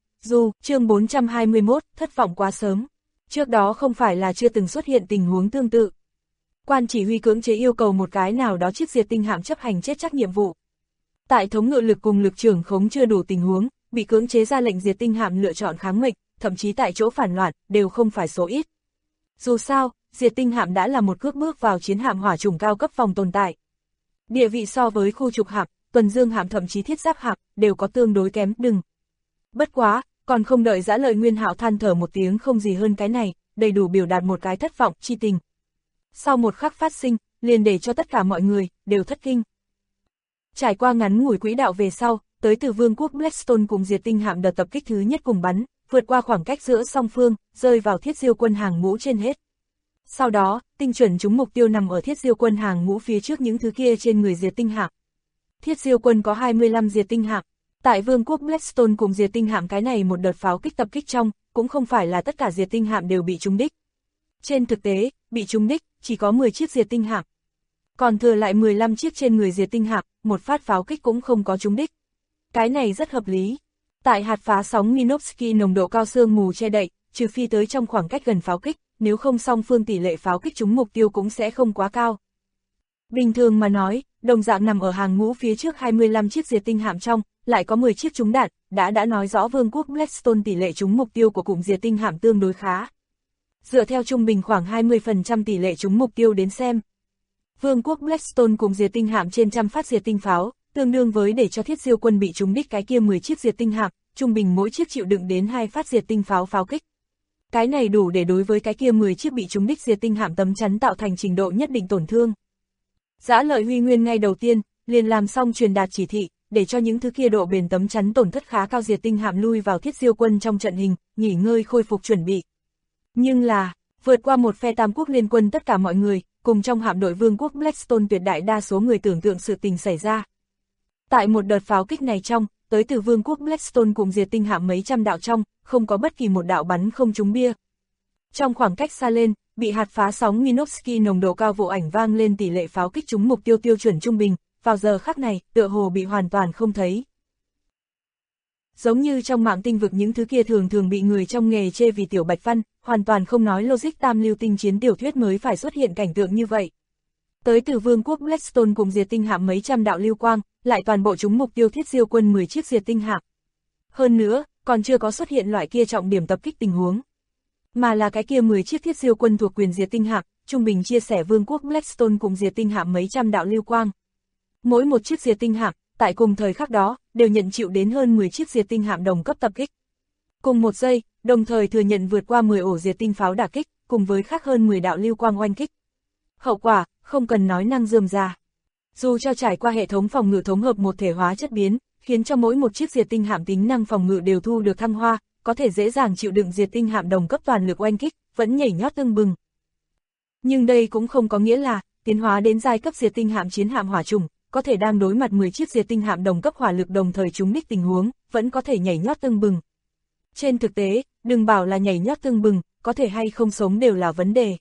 Chương 421, thất vọng quá sớm. Trước đó không phải là chưa từng xuất hiện tình huống tương tự. Quan chỉ huy cưỡng chế yêu cầu một cái nào đó chiếc diệt tinh hạm chấp hành chết chắc nhiệm vụ. Tại thống ngự lực cùng lực trưởng khống chưa đủ tình huống, bị cưỡng chế ra lệnh diệt tinh hạm lựa chọn kháng mệnh, thậm chí tại chỗ phản loạn, đều không phải số ít. Dù sao, diệt tinh hạm đã là một cước bước vào chiến hạm hỏa chủng cao cấp phòng tồn tại. Địa vị so với khu trục hạm, tuần dương hạm thậm chí thiết giáp hạm, đều có tương đối kém đừng. Bất quá, còn không đợi Dã Lợi Nguyên Hạo than thở một tiếng không gì hơn cái này, đầy đủ biểu đạt một cái thất vọng chi tình. Sau một khắc phát sinh, liền để cho tất cả mọi người đều thất kinh. Trải qua ngắn ngủi quỹ đạo về sau, tới từ vương quốc Blackstone cùng diệt tinh hạm đợt tập kích thứ nhất cùng bắn, vượt qua khoảng cách giữa song phương, rơi vào thiết diêu quân hàng ngũ trên hết. Sau đó, tinh chuẩn trúng mục tiêu nằm ở thiết diêu quân hàng ngũ phía trước những thứ kia trên người diệt tinh hạm. Thiết diêu quân có 25 diệt tinh hạm. Tại vương quốc Blackstone cùng diệt tinh hạm cái này một đợt pháo kích tập kích trong, cũng không phải là tất cả diệt tinh hạm đều bị trúng đích. Trên thực tế, bị trúng đích chỉ có 10 chiếc diệt tinh hạm. Còn thừa lại 15 chiếc trên người diệt tinh hạm, một phát pháo kích cũng không có trúng đích. Cái này rất hợp lý. Tại hạt phá sóng Minovsky nồng độ cao sương mù che đậy, trừ phi tới trong khoảng cách gần pháo kích, nếu không song phương tỷ lệ pháo kích trúng mục tiêu cũng sẽ không quá cao. Bình thường mà nói, đồng dạng nằm ở hàng ngũ phía trước 25 chiếc diệt tinh hạm trong, lại có 10 chiếc trúng đạn, đã nói rõ vương quốc Blackstone tỷ lệ trúng mục tiêu của cụm diệt tinh hạm tương đối khá. Dựa theo trung bình khoảng 20% tỷ lệ trúng mục tiêu đến xem. Vương quốc Blackstone cùng diệt tinh hạm trên trăm phát diệt tinh pháo, tương đương với để cho thiết diêu quân bị trúng đích cái kia 10 chiếc diệt tinh hạm, trung bình mỗi chiếc chịu đựng đến 2 phát diệt tinh pháo pháo kích. Cái này đủ để đối với cái kia 10 chiếc bị trúng đích diệt tinh hạm tấm chắn tạo thành trình độ nhất định tổn thương. Dã Lợi Huy Nguyên ngay đầu tiên, liền làm xong truyền đạt chỉ thị, để cho những thứ kia độ bền tấm chắn tổn thất khá cao diệt tinh hạm lui vào thiết diêu quân trong trận hình, nghỉ ngơi khôi phục chuẩn bị. Nhưng là, vượt qua một phe tam quốc liên quân tất cả mọi người, cùng trong hạm đội vương quốc Blackstone tuyệt đại đa số người tưởng tượng sự tình xảy ra. Tại một đợt pháo kích này trong, tới từ vương quốc Blackstone cùng diệt tinh hạm mấy trăm đạo trong, không có bất kỳ một đạo bắn không trúng bia. Trong khoảng cách xa lên, bị hạt phá sóng Minovsky nồng độ cao vụ ảnh vang lên tỷ lệ pháo kích trúng mục tiêu tiêu chuẩn trung bình, vào giờ khắc này, tựa hồ bị hoàn toàn không thấy. Giống như trong mạng tinh vực những thứ kia thường thường bị người trong nghề chê vì tiểu bạch văn, hoàn toàn không nói logic tam lưu tinh chiến tiểu thuyết mới phải xuất hiện cảnh tượng như vậy. Tới từ vương quốc Blackstone cùng diệt tinh hạm mấy trăm đạo lưu quang, lại toàn bộ chúng mục tiêu thiết diêu quân 10 chiếc diệt tinh hạm. Hơn nữa, còn chưa có xuất hiện loại kia trọng điểm tập kích tình huống. Mà là cái kia 10 chiếc thiết diêu quân thuộc quyền diệt tinh hạm, trung bình chia sẻ vương quốc Blackstone cùng diệt tinh hạm mấy trăm đạo lưu quang. Mỗi một chiếc diệt tinh hạm, tại cùng thời khắc đó, đều nhận chịu đến hơn 10 chiếc diệt tinh hạm đồng cấp tập kích. Cùng một giây, đồng thời thừa nhận vượt qua 10 ổ diệt tinh pháo đả kích, cùng với khác hơn 10 đạo lưu quang oanh kích. Hậu quả, không cần nói năng rườm rà. Dù cho trải qua hệ thống phòng ngự thống hợp một thể hóa chất biến, khiến cho mỗi một chiếc diệt tinh hạm tính năng phòng ngự đều thu được thăng hoa, có thể dễ dàng chịu đựng diệt tinh hạm đồng cấp toàn lực oanh kích, vẫn nhảy nhót tưng bừng. Nhưng đây cũng không có nghĩa là, tiến hóa đến giai cấp diệt tinh hạm chiến hạm hỏa chủng, có thể đang đối mặt 10 chiếc diệt tinh hạm đồng cấp hỏa lực đồng thời trúng đích tình huống, vẫn có thể nhảy nhót tưng bừng. Trên thực tế, đừng bảo là nhảy nhót tưng bừng, có thể hay không sống đều là vấn đề.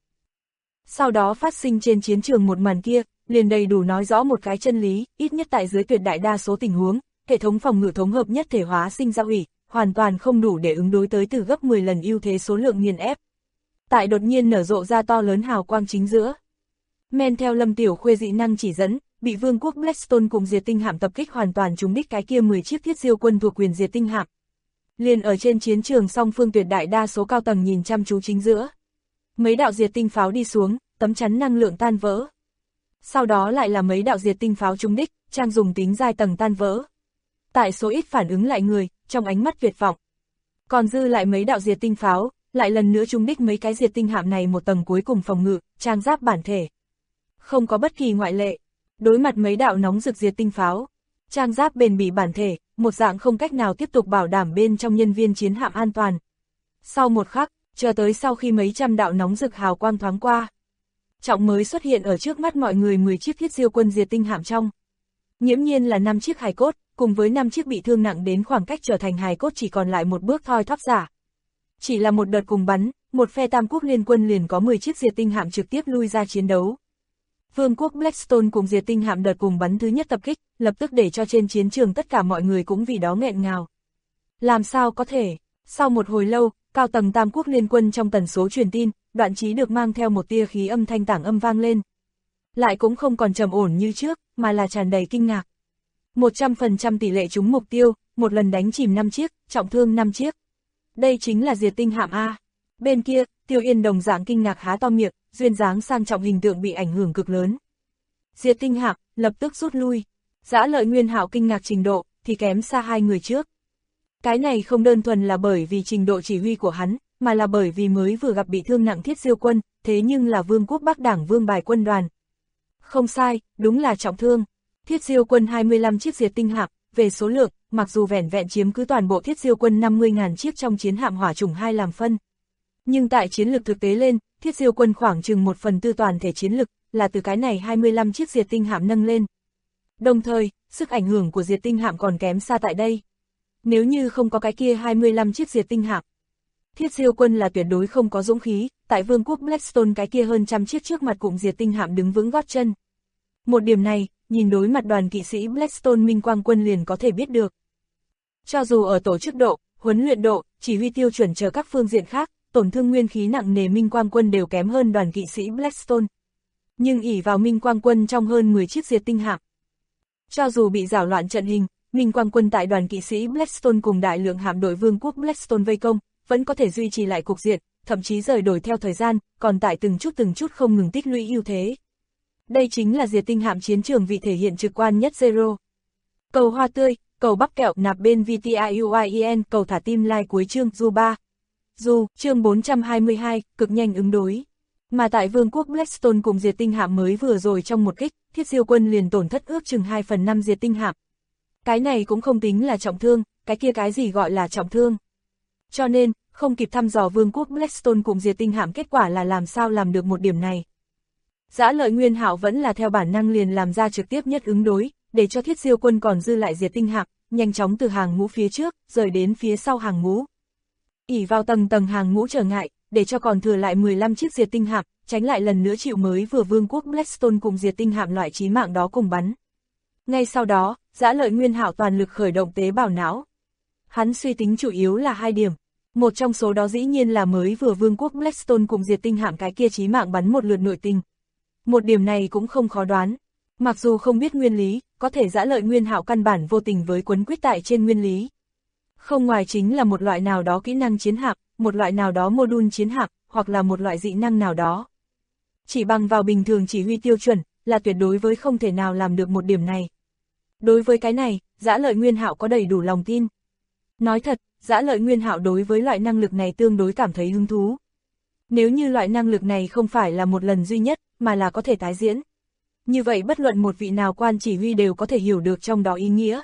Sau đó phát sinh trên chiến trường một màn kia, liền đầy đủ nói rõ một cái chân lý, ít nhất tại dưới tuyệt đại đa số tình huống, hệ thống phòng ngự thống hợp nhất thể hóa sinh ra hủy, hoàn toàn không đủ để ứng đối tới từ gấp 10 lần ưu thế số lượng nghiền ép. Tại đột nhiên nở rộ ra to lớn hào quang chính giữa. Men theo Lâm Tiểu Khuê dị năng chỉ dẫn, bị vương quốc Blackstone cùng diệt tinh hạm tập kích hoàn toàn trúng đích cái kia 10 chiếc thiết diêu quân thuộc quyền diệt tinh hạm. Liền ở trên chiến trường song phương tuyệt đại đa số cao tầng nhìn chăm chú chính giữa. Mấy đạo diệt tinh pháo đi xuống, tấm chắn năng lượng tan vỡ. Sau đó lại là mấy đạo diệt tinh pháo trúng đích, trang dùng tính giai tầng tan vỡ. Tại số ít phản ứng lại người, trong ánh mắt tuyệt vọng. Còn dư lại mấy đạo diệt tinh pháo, lại lần nữa trúng đích mấy cái diệt tinh hạm này một tầng cuối cùng phòng ngự, trang giáp bản thể. Không có bất kỳ ngoại lệ. Đối mặt mấy đạo nóng rực diệt tinh pháo, trang giáp bền bỉ bản thể, một dạng không cách nào tiếp tục bảo đảm bên trong nhân viên chiến hạm an toàn. Sau một khắc, chờ tới sau khi mấy trăm đạo nóng rực hào quang thoáng qua. Trọng mới xuất hiện ở trước mắt mọi người 10 chiếc Thiết Diêu quân diệt tinh hạm trong. Nghiễm nhiên là 5 chiếc hài cốt, cùng với 5 chiếc bị thương nặng đến khoảng cách trở thành hài cốt chỉ còn lại một bước thoi thóp giả. Chỉ là một đợt cùng bắn, một phe Tam quốc liên quân liền có 10 chiếc diệt tinh hạm trực tiếp lui ra chiến đấu. Vương quốc Blackstone cùng diệt tinh hạm đợt cùng bắn thứ nhất tập kích, lập tức để cho trên chiến trường tất cả mọi người cũng vì đó nghẹn ngào. Làm sao có thể? Sau một hồi lâu, cao tầng Tam quốc liên quân trong tần số truyền tin, Đoạn Chí được mang theo một tia khí âm thanh tảng âm vang lên. Lại cũng không còn trầm ổn như trước, mà là tràn đầy kinh ngạc. 100% tỷ lệ trúng mục tiêu, một lần đánh chìm 5 chiếc, trọng thương 5 chiếc. Đây chính là diệt tinh hạm A. Bên kia, Tiêu Yên đồng dạng kinh ngạc há to miệng, duyên dáng sang trọng hình tượng bị ảnh hưởng cực lớn. Diệt tinh hạm, lập tức rút lui. Dã Lợi Nguyên Hạo kinh ngạc trình độ, thì kém xa hai người trước. Cái này không đơn thuần là bởi vì trình độ chỉ huy của hắn, mà là bởi vì mới vừa gặp bị thương nặng Thiết Diêu quân, thế nhưng là Vương quốc Bắc Đảng Vương bài quân đoàn. Không sai, đúng là trọng thương. Thiết Diêu quân 25 chiếc diệt tinh hạm, về số lượng, mặc dù vẻn vẹn chiếm cứ toàn bộ Thiết Diêu quân 50.000 chiếc trong chiến hạm hỏa chủng 2 làm phân. Nhưng tại chiến lược thực tế lên, Thiết Diêu quân khoảng chừng 1/4 toàn thể chiến lực, là từ cái này 25 chiếc diệt tinh hạm nâng lên. Đồng thời, sức ảnh hưởng của diệt tinh hạm còn kém xa tại đây. Nếu như không có cái kia 25 chiếc diệt tinh hạm, Thiết Diêu quân là tuyệt đối không có dũng khí, tại Vương quốc Blackstone cái kia hơn trăm chiếc trước mặt cụm diệt tinh hạm đứng vững gót chân. Một điểm này, nhìn đối mặt đoàn kỵ sĩ Blackstone Minh Quang quân liền có thể biết được. Cho dù ở tổ chức độ, huấn luyện độ, chỉ huy tiêu chuẩn chờ các phương diện khác, tổn thương nguyên khí nặng nề Minh Quang quân đều kém hơn đoàn kỵ sĩ Blackstone. Nhưng ỷ vào Minh Quang quân trong hơn 10 chiếc diệt tinh hạm, cho dù bị giảo loạn trận hình, Minh Quang quân tại đoàn kỵ sĩ Blackstone cùng đại lượng hạm đội Vương quốc Blackstone vây công, vẫn có thể duy trì lại cục diện, thậm chí rời đổi theo thời gian, còn tại từng chút không ngừng tích lũy ưu thế. Đây chính là diệt tinh hạm chiến trường vị thể hiện trực quan nhất Zero. Cầu hoa tươi, cầu bắp kẹo nạp bên VTIUIEN, cầu thả tim like cuối chương Du 3. Du, chương 422, cực nhanh ứng đối. Mà tại Vương quốc Blackstone cùng diệt tinh hạm mới vừa rồi trong một kích, Thiết Diêu quân liền tổn thất ước chừng 2/5 diệt tinh hạm. Cái này cũng không tính là trọng thương, cái kia cái gì gọi là trọng thương. Cho nên, không kịp thăm dò Vương quốc Blackstone cùng diệt tinh hạm kết quả là làm sao làm được một điểm này. Dã Lợi Nguyên Hạo vẫn là theo bản năng liền làm ra trực tiếp nhất ứng đối, để cho Thiết Diêu quân còn dư lại diệt tinh hạm, nhanh chóng từ hàng ngũ phía trước, rời đến phía sau hàng ngũ. Ỷ vào tầng hàng ngũ trở ngại, để cho còn thừa lại 15 chiếc diệt tinh hạm, tránh lại lần nữa chịu mới vừa Vương quốc Blackstone cùng diệt tinh hạm loại chí mạng đó cùng bắn. Ngay sau đó, Dã Lợi Nguyên Hạo toàn lực khởi động tế bào não. Hắn suy tính chủ yếu là 2 điểm. Một trong số đó dĩ nhiên là mới vừa Vương quốc Blackstone cùng diệt tinh hạm cái kia chí mạng bắn một lượt nội tình. Một điểm này cũng không khó đoán. Mặc dù không biết nguyên lý, có thể Dã Lợi Nguyên Hạo căn bản vô tình với quấn quýt tại trên nguyên lý. Không ngoài chính là một loại nào đó kỹ năng chiến hạm, một loại nào đó module chiến hạm, hoặc là một loại dị năng nào đó. Chỉ bằng vào bình thường chỉ huy tiêu chuẩn, là tuyệt đối với không thể nào làm được một điểm này. Đối với cái này, Dã Lợi Nguyên Hạo có đầy đủ lòng tin. Nói thật, Dã Lợi Nguyên Hạo đối với loại năng lực này tương đối cảm thấy hứng thú. Nếu như loại năng lực này không phải là một lần duy nhất, mà là có thể tái diễn. Như vậy bất luận một vị nào quan chỉ huy đều có thể hiểu được trong đó ý nghĩa.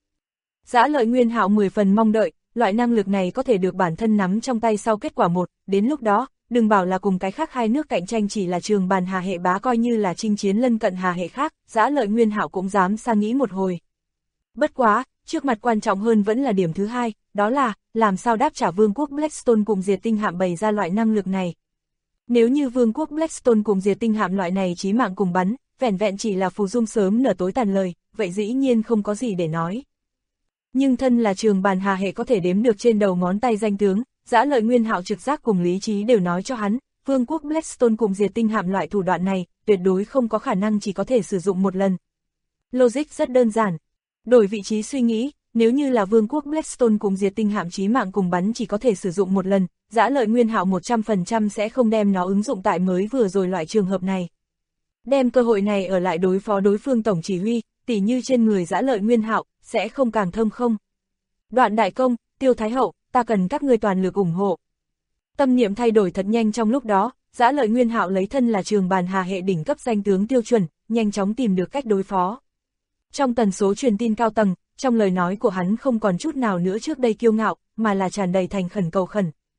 Dã Lợi Nguyên Hạo 10 phần mong đợi, loại năng lực này có thể được bản thân nắm trong tay sau kết quả 1, đến lúc đó, đừng bảo là cùng cái khác hai nước cạnh tranh chỉ là Trường Bàn Hà hệ bá coi như là chinh chiến lân cận Hà hệ khác, Dã Lợi Nguyên Hạo cũng dám sang nghĩ một hồi. Bất quá, trước mặt quan trọng hơn vẫn là điểm thứ hai, đó là, làm sao đáp trả Vương quốc Blackstone cùng diệt tinh hạm bày ra loại năng lực này. Nếu như Vương quốc Blackstone cùng diệt tinh hạm loại này chí mạng cùng bắn, vẻn vẹn chỉ là phù dung sớm nở tối tàn lời, vậy dĩ nhiên không có gì để nói. Nhưng thân là Trường Bàn Hà hệ có thể đếm được trên đầu ngón tay danh tướng, Dã Lợi Nguyên Hạo trực giác cùng lý trí đều nói cho hắn, Vương quốc Blackstone cùng diệt tinh hạm loại thủ đoạn này, tuyệt đối không có khả năng chỉ có thể sử dụng một lần. Logic rất đơn giản. Đổi vị trí suy nghĩ, nếu như là Vương quốc Blackstone cùng diệt tinh hạm chí mạng cùng bắn chỉ có thể sử dụng một lần, Dã Lợi Nguyên Hạo 100% sẽ không đem nó ứng dụng tại mới vừa rồi loại trường hợp này. Đem cơ hội này ở lại đối phó đối phương tổng chỉ huy, tỉ như trên người Dã Lợi Nguyên Hạo, sẽ không càng thơm không. Đoạn đại công, Tiêu Thái Hậu, ta cần các ngươi toàn lực ủng hộ. Tâm niệm thay đổi thật nhanh trong lúc đó, Dã Lợi Nguyên Hạo lấy thân là Trường Bàn Hà hệ đỉnh cấp danh tướng tiêu chuẩn, nhanh chóng tìm được cách đối phó. Trong tần số truyền tin cao tầng, trong lời nói của hắn không còn chút nào nữa trước đây kiêu ngạo, mà là tràn đầy thành khẩn cầu khẩn.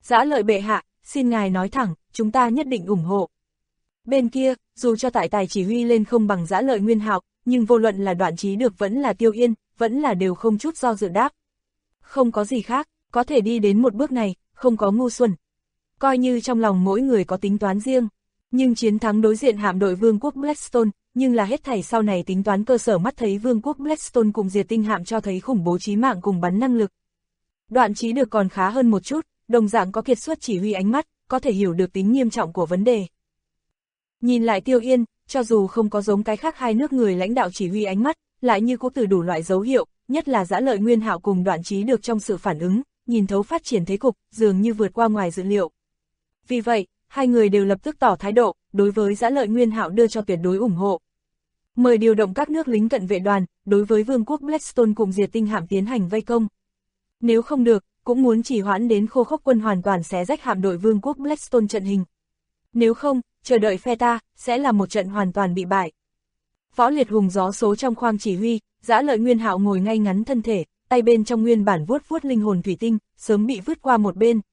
Dã Lợi bệ hạ, xin ngài nói thẳng, chúng ta nhất định ủng hộ. Bên kia, dù cho tại tài chỉ huy lên không bằng Dã Lợi Nguyên Hạo, nhưng vô luận là Đoạn Chí Được vẫn là Tiêu Yên, vẫn là đều không chút do dự đáp. Không có gì khác, có thể đi đến một bước này, không có ngu xuẩn. Coi như trong lòng mỗi người có tính toán riêng, nhưng chiến thắng đối diện hạm đội Vương quốc Blackstone, nhưng là hết thảy sau này tính toán cơ sở mắt thấy Vương quốc Blackstone cùng Diệt Tinh hạm cho thấy khủng bố chí mạng cùng bắn năng lực. Đoạn Chí Được còn khá hơn một chút, đồng dạng có kiệt xuất chỉ huy ánh mắt, có thể hiểu được tính nghiêm trọng của vấn đề. Nhìn lại Tiêu Yên, cho dù không có giống cái khác hai nước người lãnh đạo chỉ huy ánh mắt, lại như có từ đủ loại dấu hiệu, nhất là Dã Lợi Nguyên Hạo cùng Đoạn Chí Được trong sự phản ứng, nhìn thấu phát triển thế cục, dường như vượt qua ngoài dự liệu. Vì vậy, hai người đều lập tức tỏ thái độ, đối với Dã Lợi Nguyên Hạo đưa cho tuyệt đối ủng hộ. Mời điều động các nước lính cận vệ đoàn, đối với Vương quốc Blackstone cùng Diệt Tinh hạm tiến hành vây công. Nếu không được, cũng muốn chỉ hoãn đến Khô Khốc quân hoàn toàn xé rách hạm đội Vương quốc Blackstone trận hình. Nếu không, chờ đợi phe ta, sẽ là một trận hoàn toàn bị bại. Võ Liệt Hùng gió số trong khoang chỉ huy, Dã Lợi Nguyên Hạo ngồi ngay ngắn thân thể, tay bên trong nguyên bản vuốt vuốt linh hồn thủy tinh, sớm bị vứt qua một bên.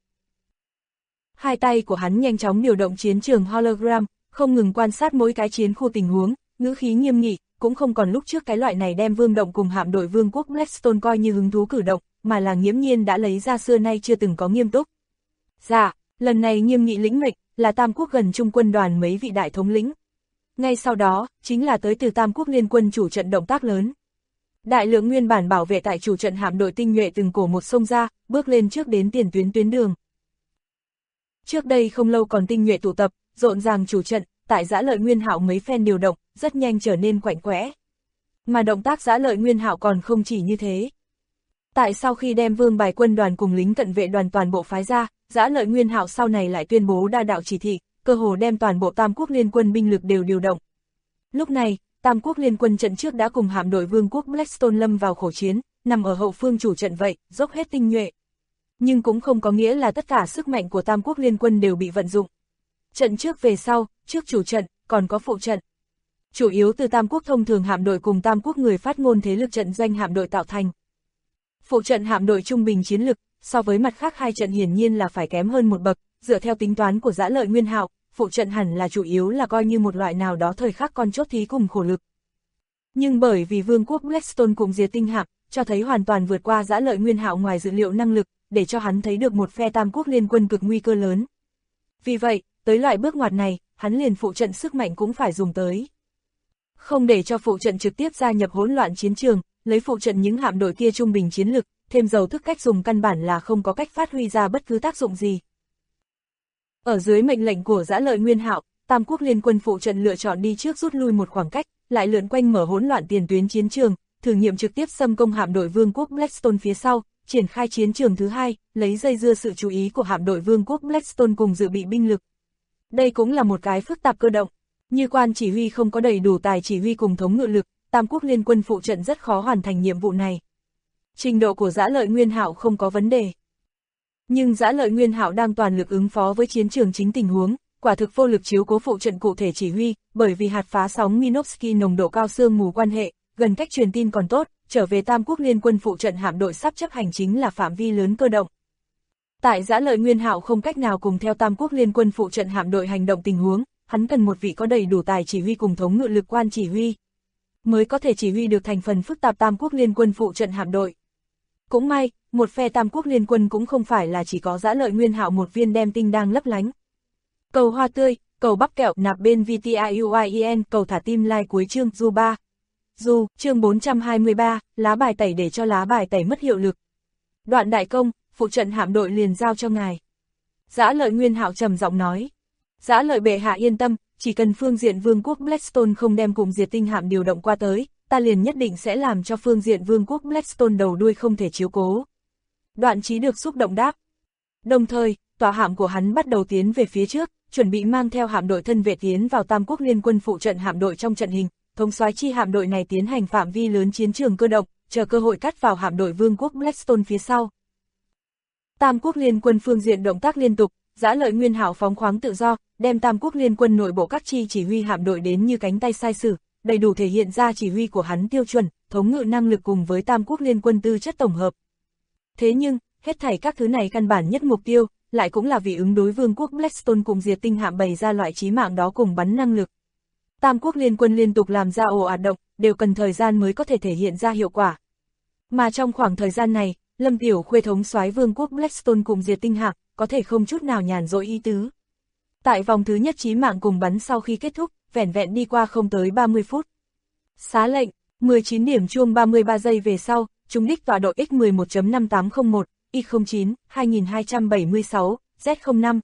Hai tay của hắn nhanh chóng điều động chiến trường hologram, không ngừng quan sát mỗi cái chiến khu tình huống, ngữ khí nghiêm nghị, cũng không còn lúc trước cái loại này đem Vương Động cùng hạm đội Vương quốc Blackstone coi như hứng thú cử động, mà là nghiễm nhiên đã lấy ra xưa nay chưa từng có nghiêm túc. Dạ, lần này nghiêm nghị lĩnh mệnh, là Tam Quốc gần Trung quân đoàn mấy vị đại thống lĩnh. Ngay sau đó, chính là tới từ Tam Quốc liên quân chủ trận động tác lớn. Đại lượng nguyên bản bảo vệ tại chủ trận hạm đội tinh nhuệ từng cổ một sông ra, bước lên trước đến tiền tuyến đường. Trước đây không lâu còn tinh nhuệ tụ tập, rộn ràng chủ trận, tại Dã Lợi Nguyên Hạo mấy phen điều động, rất nhanh trở nên quạnh quẽ. Mà động tác Dã Lợi Nguyên Hạo còn không chỉ như thế. Tại sau khi đem Vương Bài quân đoàn cùng lính cận vệ đoàn toàn bộ phái ra, Dã Lợi Nguyên Hạo sau này lại tuyên bố đa đạo chỉ thị, cơ hồ đem toàn bộ Tam Quốc liên quân binh lực đều điều động. Lúc này, Tam Quốc liên quân trận trước đã cùng hạm đội Vương quốc Blackstone lâm vào khổ chiến, nằm ở hậu phương chủ trận vậy, dốc hết tinh nhuệ. Nhưng cũng không có nghĩa là tất cả sức mạnh của Tam Quốc liên quân đều bị vận dụng. Trận trước về sau, trước chủ trận, còn có phụ trận. Chủ yếu từ Tam Quốc thông thường hạm đội cùng Tam Quốc người phát ngôn thế lực trận doanh hạm đội tạo thành. Phụ trận hạm đội trung bình chiến lực, so với mặt khác hai trận hiển nhiên là phải kém hơn một bậc, dựa theo tính toán của Dã Lợi Nguyên Hạo, phụ trận hẳn là chủ yếu là coi như một loại nào đó thời khắc con chốt thí cùng khổ lực. Nhưng bởi vì Vương quốc Blackstone cùng Diệt Tinh hạm, cho thấy hoàn toàn vượt qua Dã Lợi Nguyên Hạo ngoài dự liệu năng lực, để cho hắn thấy được một phe Tam Quốc liên quân cực nguy cơ lớn. Vì vậy, tới loại bước ngoặt này, hắn liền phụ trận sức mạnh cũng phải dùng tới. Không để cho phụ trận trực tiếp gia nhập hỗn loạn chiến trường, lấy phụ trận những hạm đội kia trung bình chiến lực, thêm dầu thức cách dùng căn bản là không có cách phát huy ra bất cứ tác dụng gì. Ở dưới mệnh lệnh của Dã Lợi Nguyên Hạo, Tam Quốc liên quân phụ trận lựa chọn đi trước rút lui một khoảng cách, lại lượn quanh mở hỗn loạn tiền tuyến chiến trường, thử nghiệm trực tiếp xâm công hạm đội Vương quốc Blackstone phía sau, triển khai chiến trường thứ hai, lấy dây dưa sự chú ý của hạm đội Vương quốc Blackstone cùng dự bị binh lực. Đây cũng là một cái phức tạp cơ động, như quan chỉ huy không có đầy đủ tài chỉ huy cùng thống ngự lực, Tam Quốc liên quân phụ trận rất khó hoàn thành nhiệm vụ này. Trình độ của Dã Lợi Nguyên Hạo không có vấn đề. Nhưng Dã Lợi Nguyên Hạo đang toàn lực ứng phó với chiến trường chính tình huống, quả thực vô lực chiếu cố phụ trận cụ thể chỉ huy, bởi vì hạt phá sóng Minovsky nồng độ cao sương mù quan hệ, gần cách truyền tin còn tốt, trở về Tam Quốc liên quân phụ trận hạm đội sắp chấp hành chính là phạm vi lớn cơ động. Tại Dã Lợi Nguyên Hạo không cách nào cùng theo Tam Quốc liên quân phụ trận hạm đội hành động tình huống, hắn cần một vị có đầy đủ tài chỉ huy cùng thống ngự lực quan chỉ huy, mới có thể chỉ huy được thành phần phức tạp Tam Quốc liên quân phụ trận hạm đội. Cũng may, một phe Tam Quốc liên quân cũng không phải là chỉ có Dã Lợi Nguyên Hạo một viên đem tinh đang lấp lánh. Cầu hoa tươi, cầu bắp kẹo nạp bên VTIUIEN, cầu thả tim like cuối chương du 3. Du, chương 423, lá bài tẩy để cho lá bài tẩy mất hiệu lực. Đoạn đại công, phụ trận hạm đội liền giao cho ngài. Dã Lợi Nguyên Hạo trầm giọng nói. Dã Lợi bệ hạ yên tâm, chỉ cần phương diện Vương quốc Blackstone không đem cùng Diệt Tinh hạm điều động qua tới, ta liền nhất định sẽ làm cho phương diện Vương quốc Blackstone đầu đuôi không thể chiếu cố. Đoạn Chí Được xúc động đáp. Đồng thời, tòa hạm của hắn bắt đầu tiến về phía trước, chuẩn bị mang theo hạm đội thân vệ tiến vào Tam Quốc liên quân phụ trận hạm đội trong trận hình, thống soái chi hạm đội này tiến hành phạm vi lớn chiến trường cơ động, chờ cơ hội cắt vào hạm đội Vương quốc Blackstone phía sau. Tam Quốc liên quân phương diện động tác liên tục, Dã Lợi Nguyên Hạo phóng khoáng tự do, đem Tam Quốc liên quân nội bộ các chi chỉ huy hạm đội đến như cánh tay sai sử, đầy đủ thể hiện ra chỉ huy của hắn tiêu chuẩn, thống ngự năng lực cùng với Tam Quốc liên quân tư chất tổng hợp. Thế nhưng, hết thảy các thứ này căn bản nhất mục tiêu, lại cũng là vì ứng đối vương quốc Blackstone cùng diệt tinh hạm bày ra loại chí mạng đó cùng bắn năng lực. Tam quốc liên quân liên tục làm ra ồ ạt động, đều cần thời gian mới có thể thể hiện ra hiệu quả. Mà trong khoảng thời gian này, Lâm Tiểu Khuê thống soái vương quốc Blackstone cùng diệt tinh hạm, có thể không chút nào nhàn rỗi ý tứ. Tại vòng thứ nhất chí mạng cùng bắn sau khi kết thúc, vẻn vẹn đi qua không tới 30 phút. Xá lệnh, 19 điểm chuông 33 giây về sau, trúng đích tọa độ X11.5801, Y09, 2276, Z05,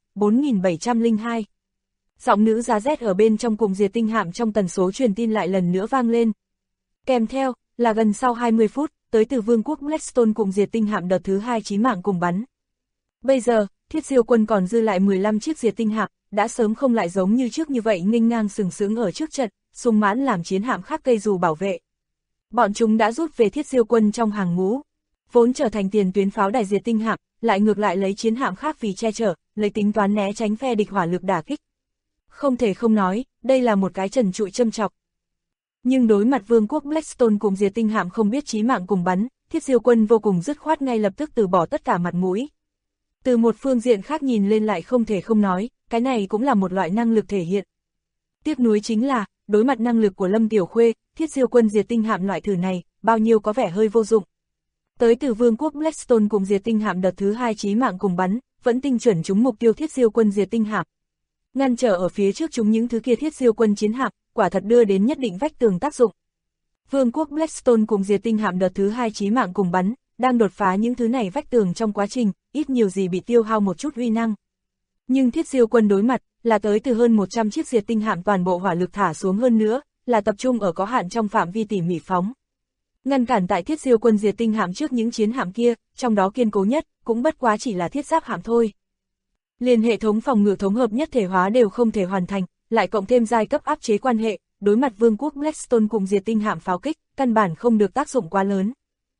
4702. Giọng nữ giá Z ở bên trong cùng diệt tinh hạm trong tần số truyền tin lại lần nữa vang lên. Kèm theo, là gần sau 20 phút, tới từ vương quốc Blackstone cùng diệt tinh hạm đợt thứ 2 chí mạng cùng bắn. Bây giờ, Thiết Diêu quân còn dư lại 15 chiếc diệt tinh hạm, đã sớm không lại giống như trước như vậy nghênh ngang sừng sững ở trước trận, sung mãn làm chiến hạm khác cây dù bảo vệ. Bọn chúng đã rút về Thiết Diêu quân trong hàng ngũ, vốn trở thành tiền tuyến pháo đài diệt tinh hạm, lại ngược lại lấy chiến hạm khác vì che chở, lấy tính toán né tránh phe địch hỏa lực đả kích. Không thể không nói, đây là một cái trần trụi châm chọc. Nhưng đối mặt vương quốc Blackstone cùng diệt tinh hạm không biết chí mạng cùng bắn, Thiết Diêu quân vô cùng dứt khoát ngay lập tức từ bỏ tất cả mặt mũi. Từ một phương diện khác nhìn lên lại không thể không nói, cái này cũng là một loại năng lực thể hiện. Tiếc nuối chính là, đối mặt năng lực của Lâm Tiểu Khuê, Thiết Diêu quân diệt tinh hạm loại thử này, bao nhiêu có vẻ hơi vô dụng. Tới từ vương quốc Blackstone cùng diệt tinh hạm đợt thứ 2 chí mạng cùng bắn, vẫn tinh chuẩn trúng mục tiêu Thiết Diêu quân diệt tinh hạm. Ngăn trở ở phía trước chúng những thứ kia Thiết Diêu quân chiến hạm, quả thật đưa đến nhất định vách tường tác dụng. Vương quốc Blackstone cùng diệt tinh hạm đợt thứ 2 chí mạng cùng bắn, đang đột phá những thứ này vách tường trong quá trình, ít nhiều gì bị tiêu hao một chút uy năng. Nhưng Thiết Diêu quân đối mặt, là tới từ hơn 100 chiếc diệt tinh hạm toàn bộ hỏa lực thả xuống hơn nữa, là tập trung ở có hạn trong phạm vi tỉ mỉ phóng. Ngăn cản tại Thiết Diêu quân diệt tinh hạm trước những chiến hạm kia, trong đó kiên cố nhất, cũng bất quá chỉ là thiết giáp hạm thôi. Liền hệ thống phòng ngự thống hợp nhất thể hóa đều không thể hoàn thành, lại cộng thêm giai cấp áp chế quan hệ, đối mặt vương quốc Blackstone cùng diệt tinh hạm pháo kích, căn bản không được tác dụng quá lớn.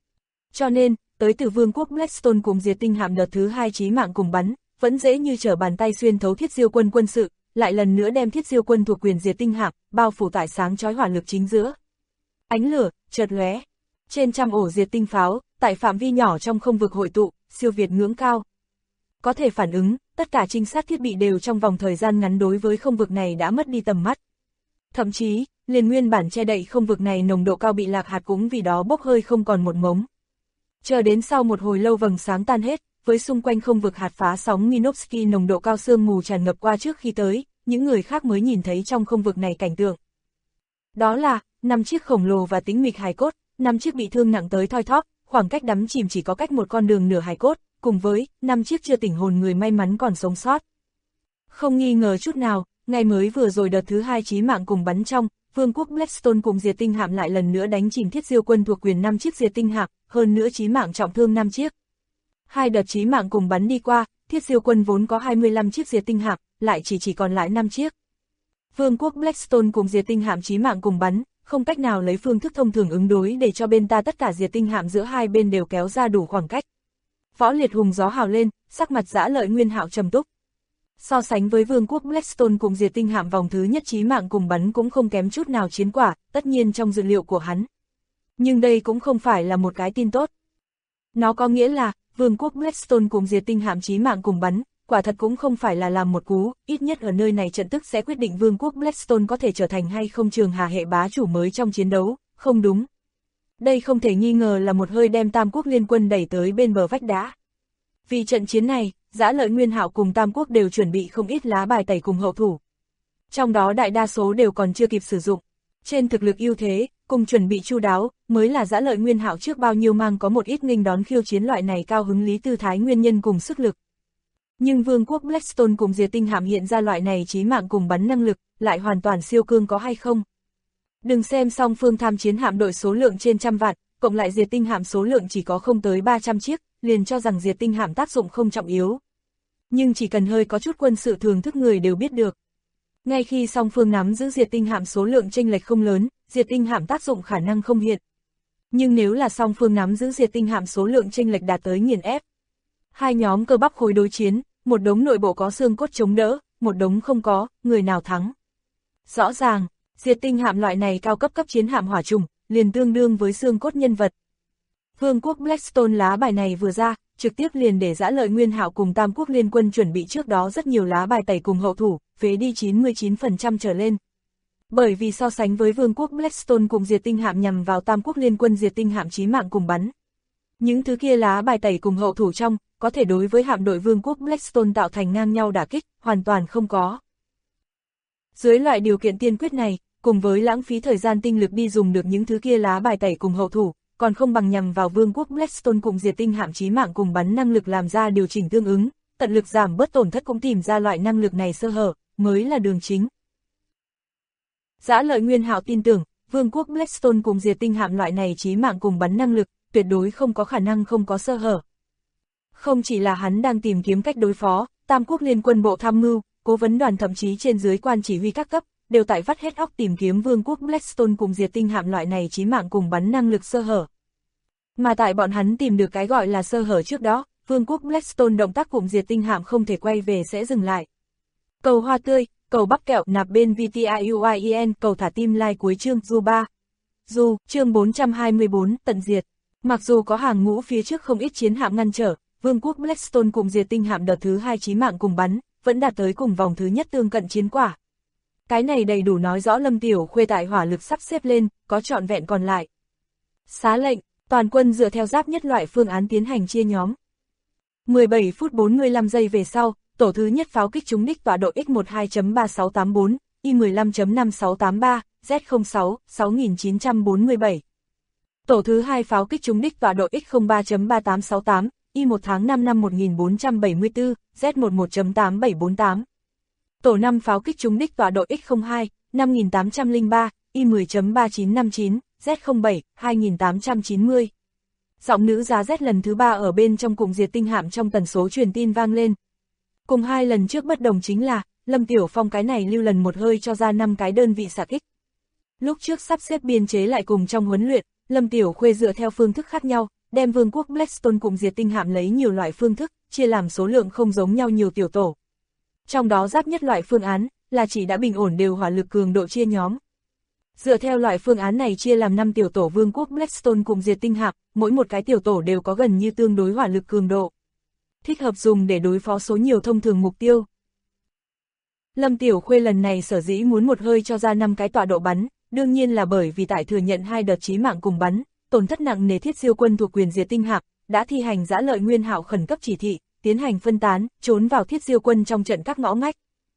Cho nên, tới từ vương quốc Blackstone cùng diệt tinh hạm đợt thứ 2 chí mạng cùng bắn, vẫn dễ như trở bàn tay xuyên thấu Thiết Diêu quân quân sự, lại lần nữa đem Thiết Diêu quân thuộc quyền diệt tinh hạm, bao phủ tại sáng chói hỏa lực chính giữa. Ánh lửa, chợt lóe, trên trăm ổ diệt tinh pháo, tại phạm vi nhỏ trong không vực hội tụ, siêu việt ngưỡng cao. Có thể phản ứng, tất cả trinh sát thiết bị đều trong vòng thời gian ngắn đối với không vực này đã mất đi tầm mắt. Thậm chí, liền nguyên bản che đậy không vực này nồng độ cao bị lạc hạt cũng vì đó bốc hơi không còn một mống. Chờ đến sau một hồi lâu vầng sáng tan hết, với xung quanh không vực hạt phá sóng Minovsky nồng độ cao sương mù tràn ngập qua trước khi tới, những người khác mới nhìn thấy trong không vực này cảnh tượng. Đó là, 5 chiếc khổng lồ và tĩnh mịch hài cốt, 5 chiếc bị thương nặng tới thoi thóp, khoảng cách đắm chìm chỉ có cách một con đường nửa hài cốt, cùng với 5 chiếc chưa tỉnh hồn người may mắn còn sống sót. Không nghi ngờ chút nào, ngày mới vừa rồi đợt thứ 2 chí mạng cùng bắn trong, vương quốc Blackstone cùng diệt tinh hạm lại lần nữa đánh chìm Thiết Diêu quân thuộc quyền 5 chiếc diệt tinh hạm, hơn nữa chí mạng trọng thương 5 chiếc. Hai đợt chí mạng cùng bắn đi qua, Thiết Diêu quân vốn có 25 chiếc diệt tinh hạm, lại chỉ còn lại 5 chiếc. Vương quốc Blackstone cùng diệt tinh hạm chí mạng cùng bắn, không cách nào lấy phương thức thông thường ứng đối để cho bên ta tất cả diệt tinh hạm giữa hai bên đều kéo ra đủ khoảng cách. Võ Liệt Hùng gió hào lên, sắc mặt Dã Lợi Nguyên Hạo trầm túc. So sánh với vương quốc Blackstone cùng diệt tinh hạm vòng thứ nhất chí mạng cùng bắn cũng không kém chút nào chiến quả, tất nhiên trong dự liệu của hắn. Nhưng đây cũng không phải là một cái tin tốt. Nó có nghĩa là, vương quốc Blackstone cùng diệt tinh hạm chí mạng cùng bắn, quả thật cũng không phải là làm một cú, ít nhất ở nơi này trận tức sẽ quyết định vương quốc Blackstone có thể trở thành hay không trường hà hệ bá chủ mới trong chiến đấu, không đúng. Đây không thể nghi ngờ là một hơi đem Tam quốc liên quân đẩy tới bên bờ vách đá. Vì trận chiến này, Dã Lợi Nguyên Hạo cùng Tam quốc đều chuẩn bị không ít lá bài tẩy cùng hậu thủ. Trong đó đại đa số đều còn chưa kịp sử dụng. Trên thực lực ưu thế, cùng chuẩn bị chu đáo, mới là Dã Lợi Nguyên Hạo trước bao nhiêu mang có một ít nghênh đón khiêu chiến loại này cao hứng lý tư thái nguyên nhân cùng sức lực. Nhưng vương quốc Blackstone cùng diệt tinh hạm hiện ra loại này chí mạng cùng bắn năng lực, lại hoàn toàn siêu cương có hay không. Đừng xem song phương tham chiến hạm đội số lượng trên trăm vạn, cộng lại diệt tinh hạm số lượng chỉ có không tới 300 chiếc, liền cho rằng diệt tinh hạm tác dụng không trọng yếu. Nhưng chỉ cần hơi có chút quân sự thường thức người đều biết được. Ngay khi song phương nắm giữ diệt tinh hạm số lượng chênh lệch không lớn, diệt tinh hạm tác dụng khả năng không hiện. Nhưng nếu là song phương nắm giữ diệt tinh hạm số lượng chênh lệch đạt tới nghiền ép, hai nhóm cơ bắp khối đối chiến, một đống nội bộ có xương cốt chống đỡ, một đống không có, người nào thắng. Rõ ràng, diệt tinh hạm loại này cao cấp chiến hạm hỏa trùng, liền tương đương với xương cốt nhân vật. Vương quốc Blackstone lá bài này vừa ra, trực tiếp liền để Dã Lợi Nguyên Hạo cùng Tam Quốc Liên Quân chuẩn bị trước đó rất nhiều lá bài tẩy cùng hậu thủ, phế đi 99% trở lên. Bởi vì so sánh với Vương quốc Blackstone cùng diệt tinh hạm nhằm vào Tam Quốc Liên Quân diệt tinh hạm chí mạng cùng bắn. Những thứ kia lá bài tẩy cùng hậu thủ trong, có thể đối với hạm đội Vương quốc Blackstone tạo thành ngang nhau đả kích, hoàn toàn không có. Dưới loại điều kiện tiên quyết này, cùng với lãng phí thời gian tinh lực đi dùng được những thứ kia lá bài tẩy cùng hậu thủ, còn không bằng nhằm vào Vương quốc Blackstone cùng diệt tinh hạm chí mạng cùng bắn năng lực làm ra điều chỉnh tương ứng, tận lực giảm bớt tổn thất cũng tìm ra loại năng lực này sơ hở, mới là đường chính. Dã Lợi Nguyên Hạo tin tưởng, Vương quốc Blackstone cùng diệt tinh hạm loại này chí mạng cùng bắn năng lực, tuyệt đối không có khả năng không có sơ hở. Không chỉ là hắn đang tìm kiếm cách đối phó, Tam Quốc Liên Quân bộ tham mưu, cố vấn đoàn thậm chí trên dưới quan chỉ huy các cấp, đều tại vắt hết óc tìm kiếm Vương quốc Blackstone cùng diệt tinh hạm loại này chí mạng cùng bắn năng lực sơ hở. Mà tại bọn hắn tìm được cái gọi là sơ hở trước đó, Vương quốc Blackstone động tác cùng diệt tinh hạm không thể quay về sẽ dừng lại. Cầu hoa tươi, cầu bắp kẹo nạp bên VTIUIEN, cầu thả tim like cuối chương Du 3. Du, chương 424, tận diệt. Mặc dù có hàng ngũ phía trước không ít chiến hạm ngăn trở, Vương quốc Blackstone cùng diệt tinh hạm đợt thứ 2 chí mạng cùng bắn, vẫn đạt tới cùng vòng thứ nhất tương cận chiến quả. Cái này đầy đủ nói rõ Lâm Tiểu Khuê tại hỏa lực sắp xếp lên, có trọn vẹn còn lại. Xá lệnh, toàn quân dựa theo giáp nhất loại phương án tiến hành chia nhóm. 17 phút 45 giây về sau, tổ thứ nhất pháo kích trúng đích tọa độ X12.3684, Y15.5683, Z06, 6947. Tổ thứ hai pháo kích trúng đích tọa độ X03.3868, Y1 tháng 5 năm 1474, Z11.8748. Tổ 5 pháo kích trúng đích tọa độ X02, 5803, Y10.3959, Z07, 2890. Giọng nữ giá Z lần thứ 3 ở bên trong cùng diệt tinh hạm trong tần số truyền tin vang lên. Cùng hai lần trước bất đồng chính là, Lâm Tiểu Phong cái này lưu lần một hơi cho ra 5 cái đơn vị xạ kích. Lúc trước sắp xếp biên chế lại cùng trong huấn luyện, Lâm Tiểu Khuê dựa theo phương thức khác nhau, đem Vương quốc Blackstone cùng diệt tinh hạm lấy nhiều loại phương thức, chia làm số lượng không giống nhau nhiều tiểu tổ. Trong đó giáp nhất loại phương án, là chỉ đã bình ổn đều hỏa lực cường độ chia nhóm. Dựa theo loại phương án này chia làm 5 tiểu tổ Vương quốc Blackstone cùng diệt tinh hạm, mỗi một cái tiểu tổ đều có gần như tương đối hỏa lực cường độ. Thích hợp dùng để đối phó số nhiều thông thường mục tiêu. Lâm Tiểu Khuê lần này sở dĩ muốn một hơi cho ra 5 cái tọa độ bắn, đương nhiên là bởi vì tại thừa nhận 2 đợt chí mạng cùng bắn, tổn thất nặng nề thiết diêu quân thuộc quyền diệt tinh hạm, đã thi hành Dã Lợi Nguyên Hạo khẩn cấp chỉ thị, tiến hành phân tán, trốn vào thiết diêu quân trong trận các ngõ ngách.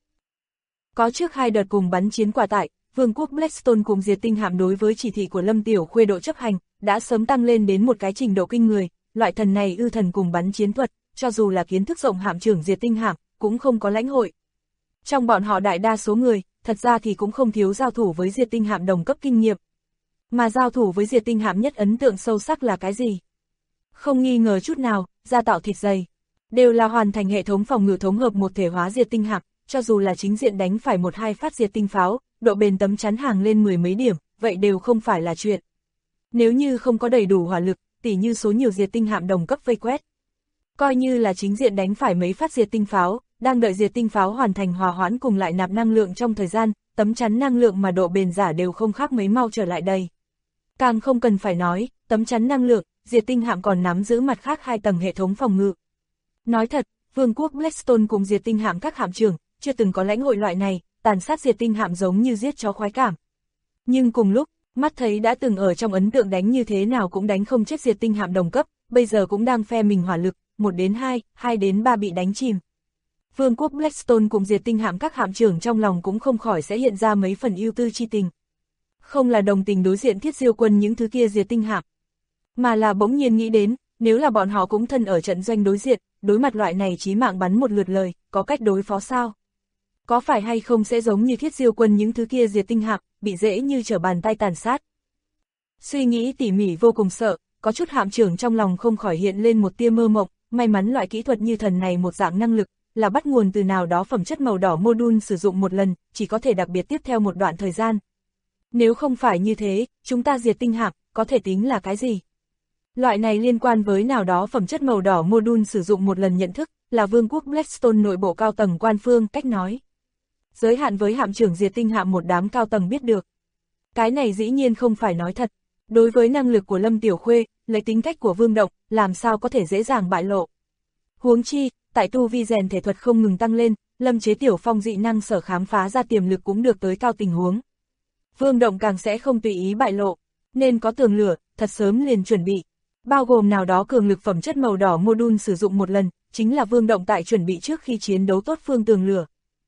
Có trước 2 đợt cùng bắn chiến quả tại, Vương quốc Blackstone cùng diệt tinh hạm đối với chỉ thị của Lâm Tiểu Khuê độ chấp hành, đã sớm tăng lên đến một cái trình độ kinh người, loại thần này ư thần cùng bắn chiến thuật, cho dù là kiến thức rộng hạm trưởng diệt tinh hạm, cũng không có lãnh hội. Trong bọn họ đại đa số người, thật ra thì cũng không thiếu giao thủ với diệt tinh hạm đồng cấp kinh nghiệm. Mà giao thủ với diệt tinh hạm nhất ấn tượng sâu sắc là cái gì? Không nghi ngờ chút nào, da tạo thịt dày. Đều là hoàn thành hệ thống phòng ngự thống hợp một thể hóa diệt tinh hạm, cho dù là chính diện đánh phải 1-2 phát diệt tinh pháo, độ bền tấm chắn hàng lên 10 mấy điểm, vậy đều không phải là chuyện. Nếu như không có đầy đủ hỏa lực, tỉ như số nhiều diệt tinh hạm đồng cấp vây quét. Coi như là chính diện đánh phải mấy phát diệt tinh pháo, đang đợi diệt tinh pháo hoàn thành hòa hoãn cùng lại nạp năng lượng trong thời gian, tấm chắn năng lượng mà độ bền giả đều không khác mấy mau trở lại đây. Càng không cần phải nói, tấm chắn năng lượng, diệt tinh hạm còn nắm giữ mặt khác 2 tầng hệ thống phòng ngự. Nói thật, Vương quốc Blackstone cùng diệt tinh hạm các hạm trưởng, chưa từng có lãnh hội loại này, tàn sát diệt tinh hạm giống như giết chó khoái cảm. Nhưng cùng lúc, mắt thấy đã từng ở trong ấn tượng đánh như thế nào cũng đánh không chết diệt tinh hạm đồng cấp, bây giờ cũng đang phe mình hỏa lực, 1 đến 2, 2 đến 3 bị đánh chìm. Vương quốc Blackstone cùng diệt tinh hạm các hạm trưởng trong lòng cũng không khỏi sẽ hiện ra mấy phần ưu tư chi tình. Không là đồng tình đối diện thiết diêu quân những thứ kia diệt tinh hạm, mà là bỗng nhiên nghĩ đến, nếu là bọn họ cũng thân ở trận doanh đối diện, đối mặt loại này chí mạng bắn một lượt lời, có cách đối phó sao? Có phải hay không sẽ giống như thiết diêu quân những thứ kia diệt tinh hạm, bị dễ như trở bàn tay tàn sát? Suy nghĩ tỉ mỉ vô cùng sợ, có chút hạm trưởng trong lòng không khỏi hiện lên một tia mơ mộng, may mắn loại kỹ thuật như thần này một dạng năng lực, là bắt nguồn từ nào đó phẩm chất màu đỏ module sử dụng một lần, chỉ có thể đặc biệt tiếp theo một đoạn thời gian. Nếu không phải như thế, chúng ta diệt tinh hạm, có thể tính là cái gì? Loại này liên quan với nào đó phẩm chất màu đỏ module sử dụng một lần nhận thức, là Vương quốc Blackstone nội bộ cao tầng quan phương cách nói. Giới hạn với hạm trưởng diệt tinh hạm một đám cao tầng biết được. Cái này dĩ nhiên không phải nói thật. Đối với năng lực của Lâm Tiểu Khuê, lấy tính cách của Vương Động, làm sao có thể dễ dàng bại lộ. Huống chi, tại tu vi rèn thể thuật không ngừng tăng lên, Lâm Chế Tiểu Phong dị năng sở khám phá ra tiềm lực cũng được tới cao tình huống. Vương Động càng sẽ không tùy ý bại lộ, nên có tường lửa, thật sớm liền chuẩn bị. Bao gồm nào đó cường lực phẩm chất màu đỏ module sử dụng một lần, chính là Vương Động tại chuẩn bị trước khi chiến đấu tốt phương tường lửa.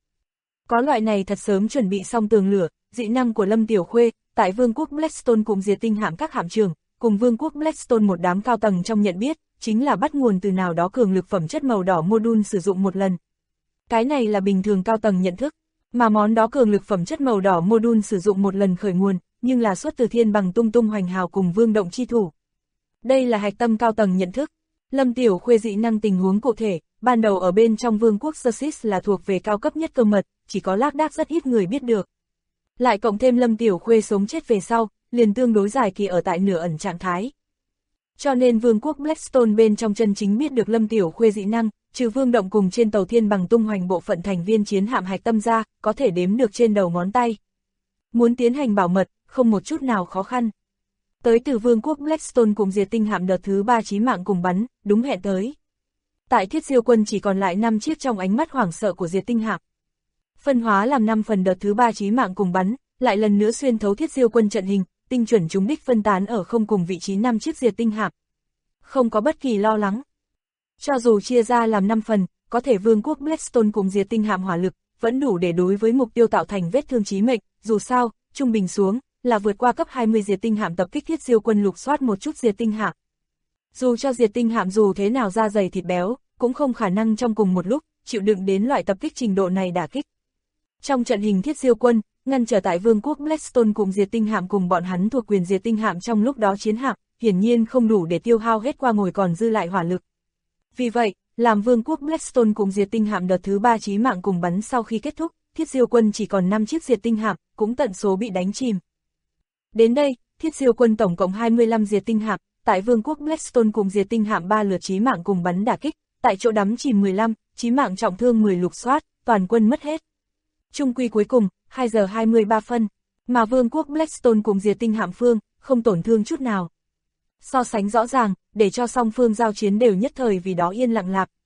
Có loại này thật sớm chuẩn bị xong tường lửa, dị năng của Lâm Tiểu Khuê, tại Vương quốc Blackstone cùng diệt tinh hạm các hạm trưởng, cùng Vương quốc Blackstone một đám cao tầng trong nhận biết, chính là bắt nguồn từ nào đó cường lực phẩm chất màu đỏ module sử dụng một lần. Cái này là bình thường cao tầng nhận thức, mà món đó cường lực phẩm chất màu đỏ module sử dụng một lần khởi nguồn, nhưng là xuất từ Thiên Bằng Tung Tung Hoành Hào cùng Vương Động chi thủ. Đây là hạch tâm cao tầng nhận thức. Lâm Tiểu Khuê dị năng tình huống cụ thể, ban đầu ở bên trong Vương quốc Xerxes là thuộc về cao cấp nhất cơ mật, chỉ có lác đác rất ít người biết được. Lại cộng thêm Lâm Tiểu Khuê sống chết về sau, liền tương đối dài kỳ ở tại nửa ẩn trạng thái. Cho nên Vương quốc Blackstone bên trong chân chính biết được Lâm Tiểu Khuê dị năng, trừ Vương Động cùng trên tàu Thiên Bằng Tung Hoành bộ phận thành viên chiến hạm hạch tâm ra, có thể đếm được trên đầu ngón tay. Muốn tiến hành bảo mật, không một chút nào khó khăn. Tới từ Vương quốc Blackstone cùng diệt tinh hạm đợt thứ 3 chí mạng cùng bắn, đúng hẹn tới. Tại Thiết Diêu quân chỉ còn lại 5 chiếc trong ánh mắt hoảng sợ của diệt tinh hạm. Phân hóa làm 5 phần đợt thứ 3 chí mạng cùng bắn, lại lần nữa xuyên thấu Thiết Diêu quân trận hình, tinh chuẩn trúng đích phân tán ở không cùng vị trí 5 chiếc diệt tinh hạm. Không có bất kỳ lo lắng. Cho dù chia ra làm 5 phần, có thể Vương quốc Blackstone cùng diệt tinh hạm hỏa lực, vẫn đủ để đối với mục tiêu tạo thành vết thương chí mệnh, dù sao, trung bình xuống, là vượt qua cấp 20 diệt tinh hạm tập kích Thiết Diêu quân lục soát một chút diệt tinh hạm. Dù cho diệt tinh hạm dù thế nào da dày thịt béo, cũng không khả năng trong cùng một lúc, chịu đựng đến loại tập kích trình độ này đả kích. Trong trận hình Thiết Diêu quân, ngăn trở tại Vương quốc Blackstone cùng diệt tinh hạm cùng bọn hắn thuộc quyền diệt tinh hạm trong lúc đó chiến hạm, hiển nhiên không đủ để tiêu hao hết qua ngồi còn dư lại hỏa lực. Vì vậy, làm Vương quốc Blackstone cùng diệt tinh hạm đợt thứ 3 chí mạng cùng bắn sau khi kết thúc, Thiết Diêu quân chỉ còn 5 chiếc diệt tinh hạm, cũng tận số bị đánh chìm. Đến đây, Thiết Diêu quân tổng cộng 25 diệt tinh hạm, tại Vương quốc Blackstone cùng diệt tinh hạm 3 lượt chí mạng cùng bắn đả kích, tại chỗ đắm chìm 15, chí mạng trọng thương 10 lục soát, toàn quân mất hết. Trung quy cuối cùng, 2 giờ 23 phân, mà Vương quốc Blackstone cùng diệt tinh hạm phương, không tổn thương chút nào. So sánh rõ ràng, để cho song phương giao chiến đều nhất thời vì đó yên lặng lạp.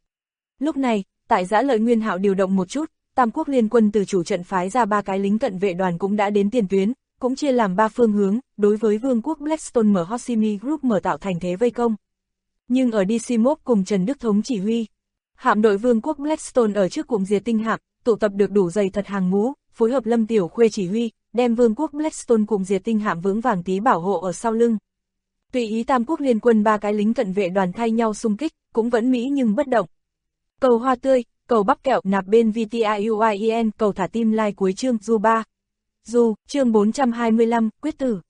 Lúc này, tại Dã Lợi Nguyên Hạo điều động một chút, Tam quốc liên quân từ chủ trận phái ra 3 cái lính cận vệ đoàn cũng đã đến tiền tuyến, cũng chia làm 3 phương hướng, đối với Vương quốc Blackstone mở Hoshimi Group mở tạo thành thế vây công. Nhưng ở DC-1 cùng Trần Đức Thống chỉ huy, hạm đội Vương quốc Blackstone ở trước cụm diệt tinh hạm, tụ tập được đủ dày thật hàng ngũ, phối hợp Lâm Tiểu Khuê chỉ huy, đem Vương quốc Blackstone cùng diệt tinh hạm vững vàng tí bảo hộ ở sau lưng. Tùy ý Tam quốc liên quân 3 cái lính cận vệ đoàn thay nhau xung kích, cũng vẫn mỹ nhưng bất động. Cầu hoa tươi, cầu bắp kẹo nạp bên VTIUIEN, cầu thả tim like cuối chương du 3. Du, chương 425, quyết tử.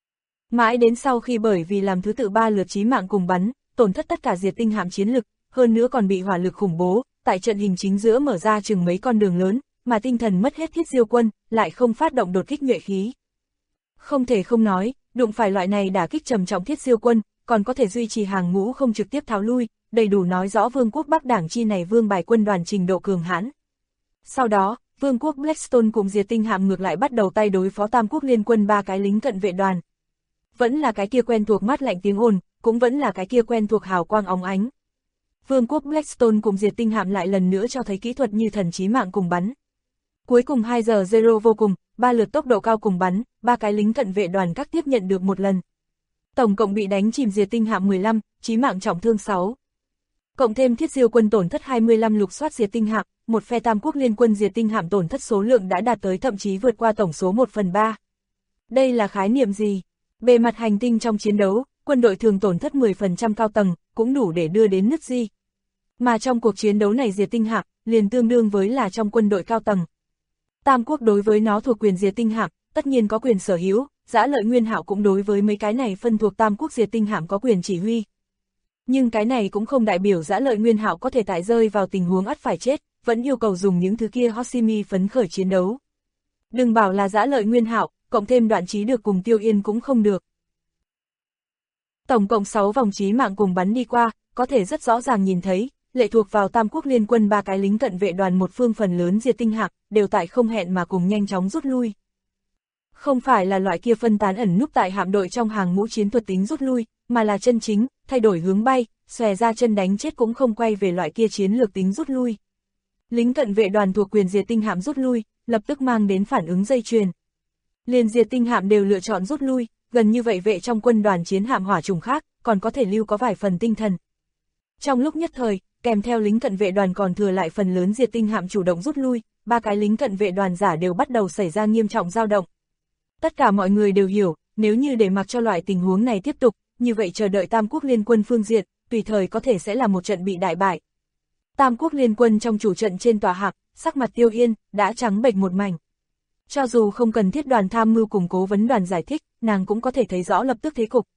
Mãi đến sau khi bởi vì làm thứ tự 3 lượt chí mạng cùng bắn, tổn thất tất cả diệt tinh hạm chiến lực, hơn nữa còn bị hỏa lực khủng bố, tại trận hình chính giữa mở ra chừng mấy con đường lớn, mà tinh thần mất hết Thiết Diêu quân, lại không phát động đột kích nhuệ khí. Không thể không nói, đụng phải loại này đả kích trầm trọng Thiết Diêu quân, còn có thể duy trì hàng ngũ không trực tiếp tháo lui, đầy đủ nói rõ Vương quốc Bắc Đảng chi này vương bài quân đoàn trình độ cường hãn. Sau đó, Vương quốc Blackstone cùng diệt tinh hạm ngược lại bắt đầu tay đối phó Tam quốc liên quân 3 cái lính cận vệ đoàn. Vẫn là cái kia quen thuộc mát lạnh tiếng ồn, cũng vẫn là cái kia quen thuộc hào quang óng ánh. Vương quốc Blackstone cùng diệt tinh hạm lại lần nữa cho thấy kỹ thuật như thần chí mạng cùng bắn. Cuối cùng 2 giờ 0 vô cùng, 3 lượt tốc độ cao cùng bắn, 3 cái lính cận vệ đoàn các tiếp nhận được một lần. Tổng cộng bị đánh chìm diệt tinh hạm 15, chí mạng trọng thương 6. Cộng thêm Thiết Diêu quân tổn thất 25 lục soát diệt tinh hạm, một phe Tam quốc liên quân diệt tinh hạm tổn thất số lượng đã đạt tới thậm chí vượt qua tổng số 1/3. Đây là khái niệm gì? Bề mặt hành tinh trong chiến đấu, quân đội thường tổn thất 10% cao tầng, cũng đủ để đưa đến nứt di. Mà trong cuộc chiến đấu này diệt tinh hạm, liền tương đương với là trong quân đội cao tầng. Tam quốc đối với nó thuộc quyền diệt tinh hạm, tất nhiên có quyền sở hữu, Dã Lợi Nguyên Hạo cũng đối với mấy cái này phân thuộc Tam quốc diệt tinh hạm có quyền chỉ huy. Nhưng cái này cũng không đại biểu Dã Lợi Nguyên Hạo có thể tại rơi vào tình huống ắt phải chết, vẫn yêu cầu dùng những thứ kia Hoshimi phấn khởi chiến đấu. Đừng bảo là Dã Lợi Nguyên Hạo, cộng thêm Đoạn Chí được cùng Tiêu Yên cũng không được. Tổng cộng 6 vòng chí mạng cùng bắn đi qua, có thể rất rõ ràng nhìn thấy, lệ thuộc vào Tam quốc liên quân 3 cái lính cận vệ đoàn một phương phần lớn diệt tinh hạm, đều tại không hẹn mà cùng nhanh chóng rút lui. Không phải là loại kia phân tán ẩn núp tại hạm đội trong hàng ngũ chiến thuật tính rút lui, mà là chân chính, thay đổi hướng bay, xòe ra chân đánh chết cũng không quay về loại kia chiến lược tính rút lui. Lính cận vệ đoàn thuộc quyền diệt tinh hạm rút lui, lập tức mang đến phản ứng dây chuyền. Liền diệt tinh hạm đều lựa chọn rút lui, gần như vậy vệ trong quân đoàn chiến hạm hỏa trùng khác, còn có thể lưu có vài phần tinh thần. Trong lúc nhất thời, kèm theo lính cận vệ đoàn còn thừa lại phần lớn diệt tinh hạm chủ động rút lui, 3 cái lính cận vệ đoàn giả đều bắt đầu xảy ra nghiêm trọng dao động. Tất cả mọi người đều hiểu, nếu như để mặc cho loại tình huống này tiếp tục, như vậy chờ đợi Tam Quốc Liên Quân phương diện, tùy thời có thể sẽ là một trận bị đại bại. Tam Quốc Liên Quân trong chủ trận trên tòa hạc, sắc mặt Tiêu Yên, đã trắng bệch một mảnh. Cho dù không cần thiết đoàn tham mưu cùng cố vấn đoàn giải thích, nàng cũng có thể thấy rõ lập tức thế cục.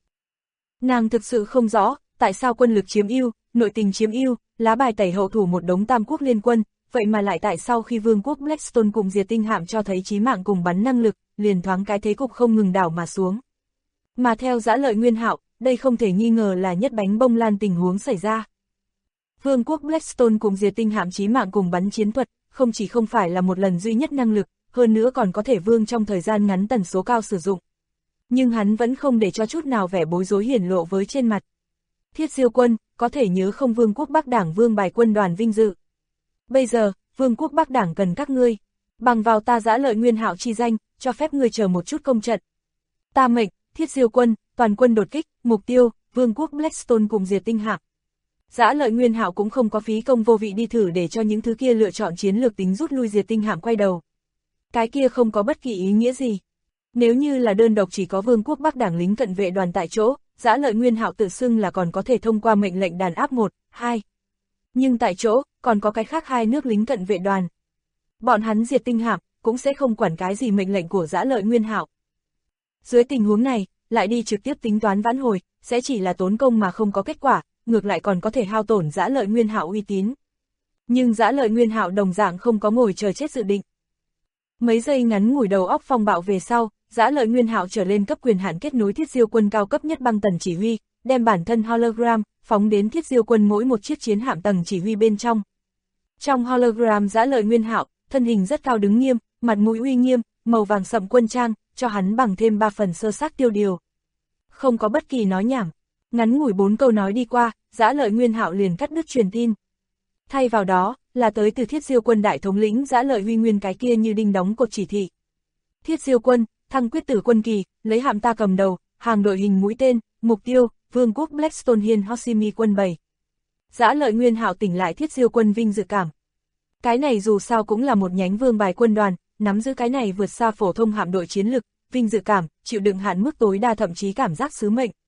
Nàng thực sự không rõ, tại sao quân lực chiếm ưu, nội tình chiếm ưu, lá bài tẩy hậu thủ một đống Tam Quốc Liên Quân, vậy mà lại tại sao khi Vương quốc Blackstone cùng diệt tinh hạm cho thấy chí mạng cùng bắn năng lực, liền thoáng cái thế cục không ngừng đảo mà xuống. Mà theo Dã Lợi Nguyên Hạo, đây không thể nghi ngờ là nhất bánh bông lan tình huống xảy ra. Vương quốc Blackstone cùng diệt tinh hạm chí mạng cùng bắn chiến thuật, không chỉ không phải là một lần duy nhất năng lực, hơn nữa còn có thể vương trong thời gian ngắn tần số cao sử dụng. Nhưng hắn vẫn không để cho chút nào vẻ bối rối hiển lộ với trên mặt. Thiết Diêu quân, có thể nhớ không Vương quốc Bắc Đảng Vương bài quân đoàn vinh dự. Bây giờ, Vương quốc Bắc Đảng cần các ngươi, bằng vào ta Dã Lợi Nguyên Hạo chi danh, cho phép ngươi chờ một chút công trận. Ta mệnh, Thiết Diêu quân, toàn quân đột kích, mục tiêu, Vương quốc Blackstone cùng diệt tinh hạm. Dã Lợi Nguyên Hạo cũng không có phí công vô vị đi thử để cho những thứ kia lựa chọn chiến lược tính rút lui diệt tinh hạm quay đầu. Cái kia không có bất kỳ ý nghĩa gì. Nếu như là đơn độc chỉ có Vương quốc Bắc Đảng lính cận vệ đoàn tại chỗ, Dã Lợi Nguyên Hạo tự xưng là còn có thể thông qua mệnh lệnh đàn áp 1, 2. Nhưng tại chỗ, còn có cái khác 2 nước lính cận vệ đoàn. Bọn hắn diệt tinh hạm, cũng sẽ không quản cái gì mệnh lệnh của Dã Lợi Nguyên Hạo. Dưới tình huống này, lại đi trực tiếp tính toán vãn hồi, sẽ chỉ là tốn công mà không có kết quả, ngược lại còn có thể hao tổn Dã Lợi Nguyên Hạo uy tín. Nhưng Dã Lợi Nguyên Hạo đồng dạng không có ngồi chờ chết dự định. Mấy giây ngắn ngủi đầu óc phong bạo về sau, Dã Lợi Nguyên Hạo trở lên cấp quyền hạn kết nối Thiết Diêu quân cao cấp nhất băng tần chỉ huy, đem bản thân hologram phóng đến Thiết Diêu quân mỗi một chiếc chiến hạm tầng chỉ huy bên trong. Trong hologram Dã Lợi Nguyên Hạo, thân hình rất cao đứng nghiêm, mặt mũi uy nghiêm, màu vàng sậm quân trang, cho hắn bằng thêm 3 phần sơ xác tiêu điều. Không có bất kỳ nói nhảm, ngắn ngủi 4 câu nói đi qua, Dã Lợi Nguyên Hạo liền cắt đứt truyền tin. Thay vào đó, là tới từ Thiết Diêu quân đại thống lĩnh Dã Lợi Huy Nguyên cái kia như đinh đóng cột chỉ thị. Thiết Diêu quân, thăng quyết tử quân kỳ, lấy hạm ta cầm đầu, hàng đội hình mũi tên, mục tiêu, Vương quốc Blackstone Hiên Hoshimi quân 7. Dã Lợi Nguyên Hạo tỉnh lại Thiết Diêu quân vinh dự cảm. Cái này dù sao cũng là một nhánh vương bài quân đoàn, nắm giữ cái này vượt xa phổ thông hạm đội chiến lực, vinh dự cảm, chịu đựng hạn mức tối đa thậm chí cảm giác sứ mệnh.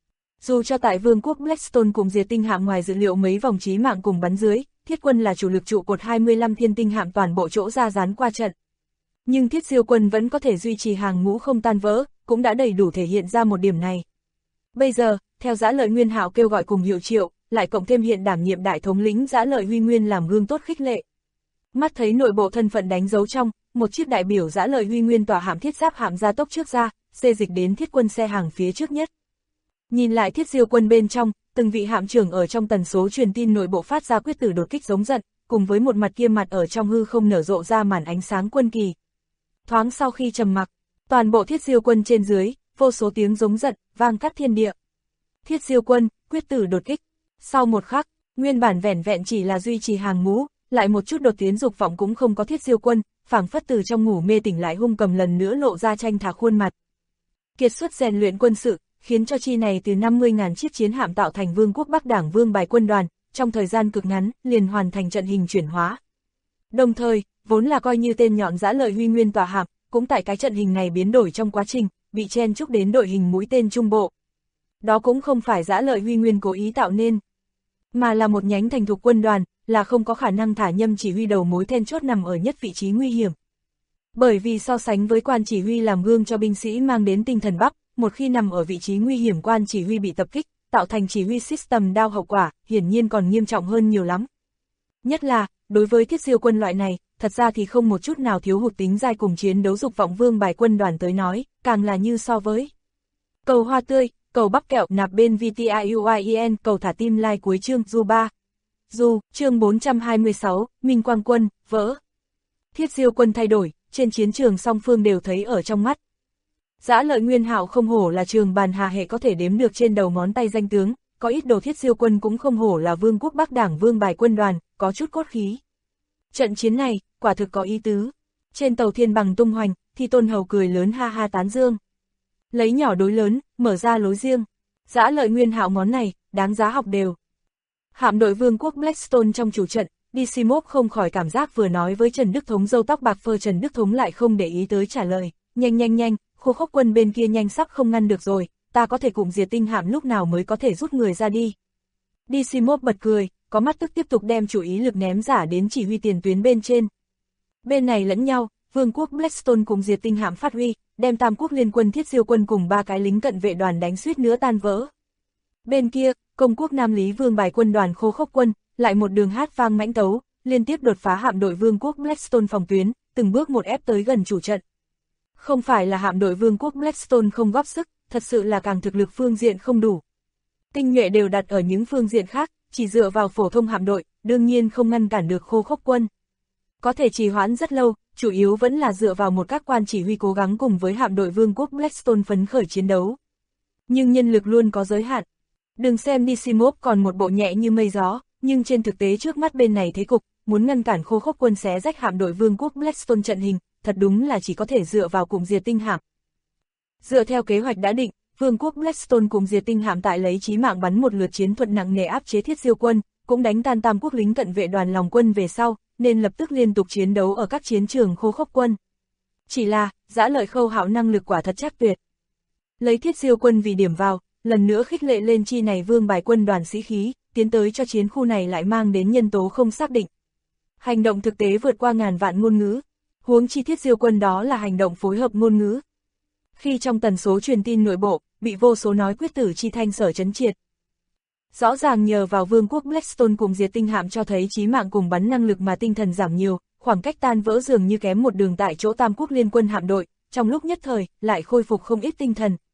Dù cho tại Vương quốc Blackstone cùng diệt tinh hạm ngoài dự liệu mấy vòng chí mạng cùng bắn dưới, Thiết quân là chủ lực trụ cột 25 thiên tinh hạm toàn bộ chỗ ra dán qua trận. Nhưng Thiết Diêu quân vẫn có thể duy trì hàng ngũ không tan vỡ, cũng đã đầy đủ thể hiện ra một điểm này. Bây giờ, theo Dã Lợi Nguyên Hạo kêu gọi cùng hiệu triệu, lại cộng thêm hiện đảm nhiệm đại thống lĩnh Dã Lợi Huy Nguyên làm gương tốt khích lệ. Mắt thấy nội bộ thân phận đánh dấu trong, một chiếc đại biểu Dã Lợi Huy Nguyên tỏa hạm thiết giáp hạm gia tốc trước ra, xê dịch đến Thiết quân xe hàng phía trước nhất. Nhìn lại Thiết Diêu quân bên trong, từng vị hạm trưởng ở trong tần số truyền tin nội bộ phát ra quyết tử đột kích giống giận, cùng với một mặt kia mặt ở trong hư không nở rộ ra màn ánh sáng quân kỳ. Thoáng sau khi trầm mặc, toàn bộ Thiết Diêu quân trên dưới, vô số tiếng giống giận, vang cắt thiên địa. Thiết Diêu quân, quyết tử đột kích. Sau một khắc, nguyên bản vẻn vẹn chỉ là duy trì hàng ngũ, lại một chút đột tiến dục vọng cũng không có Thiết Diêu quân, phảng phất từ trong ngủ mê tỉnh lại hung cầm lần nữa lộ ra tranh thả khuôn mặt. Kiệt xuất rèn luyện quân sự, khiến cho chi này từ 50.000 chiếc chiến hạm tạo thành Vương quốc Bắc Đảng Vương bài quân đoàn, trong thời gian cực ngắn, liền hoàn thành trận hình chuyển hóa. Đồng thời, vốn là coi như tên nhọn Dã Lợi Huy Nguyên tòa hạm, cũng tại cái trận hình này biến đổi trong quá trình, bị chen chúc đến đội hình mũi tên trung bộ. Đó cũng không phải Dã Lợi Huy Nguyên cố ý tạo nên, mà là một nhánh thành thục quân đoàn, là không có khả năng thả nhâm chỉ huy đầu mối then chốt nằm ở nhất vị trí nguy hiểm. Bởi vì so sánh với quan chỉ huy làm gương cho binh sĩ mang đến tinh thần bắp, một khi nằm ở vị trí nguy hiểm quan chỉ huy bị tập kích, tạo thành chỉ huy system đao hậu quả, hiển nhiên còn nghiêm trọng hơn nhiều lắm. Nhất là, đối với Thiết Diêu quân loại này, thật ra thì không một chút nào thiếu hụt tính dai cùng chiến đấu dục vọng vương bài quân đoàn tới nói, càng là như so với cầu hoa tươi, cầu bắp kẹo nạp bên VTIUIEN, cầu thả tim like cuối chương Du 3. Du, chương 426, Minh Quang quân, vỡ. Thiết Diêu quân thay đổi, trên chiến trường song phương đều thấy ở trong mắt. Dã Lợi Nguyên Hạo không hổ là trường bàn hà hệ có thể đếm được trên đầu ngón tay danh tướng, có ít đồ Thiết Diêu quân cũng không hổ là Vương quốc Bắc Đảng Vương bài quân đoàn, có chút cốt khí. Trận chiến này, quả thực có ý tứ. Trên tàu thiên bằng tung hoành, Thi Tôn Hầu cười lớn ha ha tán dương. Lấy nhỏ đối lớn, mở ra lối riêng. Dã Lợi Nguyên Hạo món này, đáng giá học đều. Hạm đội Vương quốc Blackstone trong chủ trận, Decimov không khỏi cảm giác vừa nói với Trần Đức Thống râu tóc bạc phơ, Trần Đức Thống lại không để ý tới trả lời. Nhanh, Khô Khốc quân bên kia nhanh sắp không ngăn được rồi, ta có thể cùng diệt tinh hạm lúc nào mới có thể rút người ra đi. Decimov bật cười, có mắt tức tiếp tục đem chủ ý lực ném giả đến chỉ huy tiền tuyến bên trên. Bên này lẫn nhau, Vương quốc Blackstone cùng diệt tinh hạm phát huy, đem Tam quốc liên quân Thiết Diêu quân cùng 3 cái lính cận vệ đoàn đánh suýt nữa tan vỡ. Bên kia, Công quốc Nam Lý Vương bài quân đoàn Khô Khốc quân, lại một đường hát vang mãnh tấu, liên tiếp đột phá hạm đội Vương quốc Blackstone phòng tuyến, từng bước một ép tới gần chủ trận. Không phải là hạm đội Vương quốc Blackstone không góp sức, thật sự là càng thực lực phương diện không đủ. Tinh nhuệ đều đặt ở những phương diện khác, chỉ dựa vào phổ thông hạm đội, đương nhiên không ngăn cản được Khô Khốc quân. Có thể trì hoãn rất lâu, chủ yếu vẫn là dựa vào một các quan chỉ huy cố gắng cùng với hạm đội Vương quốc Blackstone phấn khởi chiến đấu. Nhưng nhân lực luôn có giới hạn. Đừng xem Decimov còn một bộ nhẹ như mây gió, nhưng trên thực tế trước mắt bên này thế cục, muốn ngăn cản Khô Khốc quân xé rách hạm đội Vương quốc Blackstone trận hình, thật đúng là chỉ có thể dựa vào cùng diệt tinh hạm. Dựa theo kế hoạch đã định, Vương quốc Blackstone cùng diệt tinh hạm tại lấy chí mạng bắn một lượt chiến thuật nặng nề áp chế Thiết Diêu quân, cũng đánh tan Tam quốc lính cận vệ đoàn lòng quân về sau, nên lập tức liên tục chiến đấu ở các chiến trường Khô Khốc quân. Chỉ là, Dã Lợi Khâu Hạo năng lực quả thật chắc tuyệt. Lấy Thiết Diêu quân vì điểm vào, lần nữa khích lệ lên chi này vương bài quân đoàn sĩ khí, tiến tới cho chiến khu này lại mang đến nhân tố không xác định. Hành động thực tế vượt qua ngàn vạn ngôn ngữ, huống chi Thiết Diêu quân đó là hành động phối hợp ngôn ngữ. Khi trong tần số truyền tin nội bộ, bị vô số nói quyết tử chi thanh sở chấn triệt. Rõ ràng nhờ vào Vương quốc Blackstone cùng diệt tinh hạm cho thấy chí mạng cùng bắn năng lực mà tinh thần giảm nhiều, khoảng cách tan vỡ dường như kém một đường tại chỗ Tam quốc liên quân hạm đội, trong lúc nhất thời, lại khôi phục không ít tinh thần.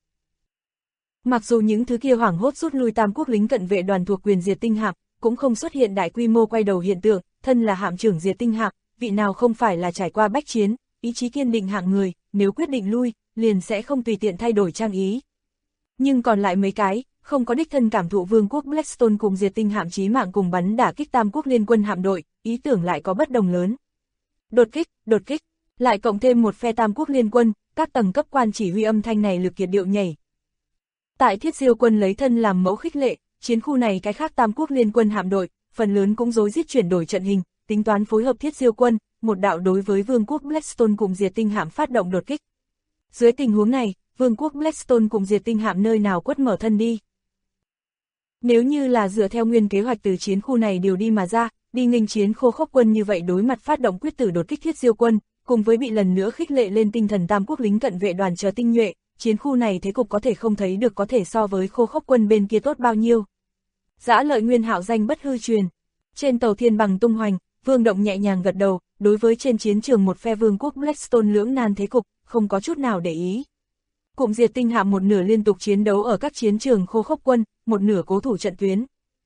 Mặc dù những thứ kia hoảng hốt rút lui Tam quốc lính cận vệ đoàn thuộc quyền diệt tinh hạm, cũng không xuất hiện đại quy mô quay đầu hiện tượng, thân là hạm trưởng diệt tinh hạm, vị nào không phải là trải qua bách chiến, ý chí kiên định hạng người, nếu quyết định lui, liền sẽ không tùy tiện thay đổi trang ý. Nhưng còn lại mấy cái, không có đích thân cảm thụ Vương quốc Blackstone cùng diệt tinh hạm chí mạng cùng bắn đả kích Tam quốc liên quân hạm đội, ý tưởng lại có bất đồng lớn. Đột kích, lại cộng thêm một phe Tam quốc liên quân, các tầng cấp quan chỉ huy âm thanh này lực kiệt điệu nhảy. Tại Thiết Diêu quân lấy thân làm mẫu khích lệ, chiến khu này cái khác Tam quốc liên quân hạm đội, phần lớn cũng rối rít chuyển đổi trận hình, tính toán phối hợp Thiết Diêu quân, một đạo đối với Vương quốc Blackstone cùng diệt tinh hạm phát động đột kích. Dưới tình huống này, Vương quốc Blackstone cùng diệt tinh hạm nơi nào quất mở thân đi. Nếu như là dựa theo nguyên kế hoạch từ chiến khu này điều đi mà ra, đi nghênh chiến Khô Khốc quân như vậy đối mặt phát động quyết tử đột kích Thiết Diêu quân, cùng với bị lần nữa khích lệ lên tinh thần Tam quốc lính cận vệ đoàn chờ tinh nhuệ, chiến khu này thế cục có thể không thấy được có thể so với Khô Khốc quân bên kia tốt bao nhiêu. Dã Lợi Nguyên Hạo danh bất hư truyền. Trên tàu thiên bằng tung hoành, Vương Động nhẹ nhàng gật đầu, đối với trên chiến trường một phe Vương quốc Blackstone lưỡng nan thế cục, không có chút nào để ý. Cụm diệt tinh hạm một nửa liên tục chiến đấu ở các chiến trường Khô Khốc quân, một nửa cố thủ trận tuyến.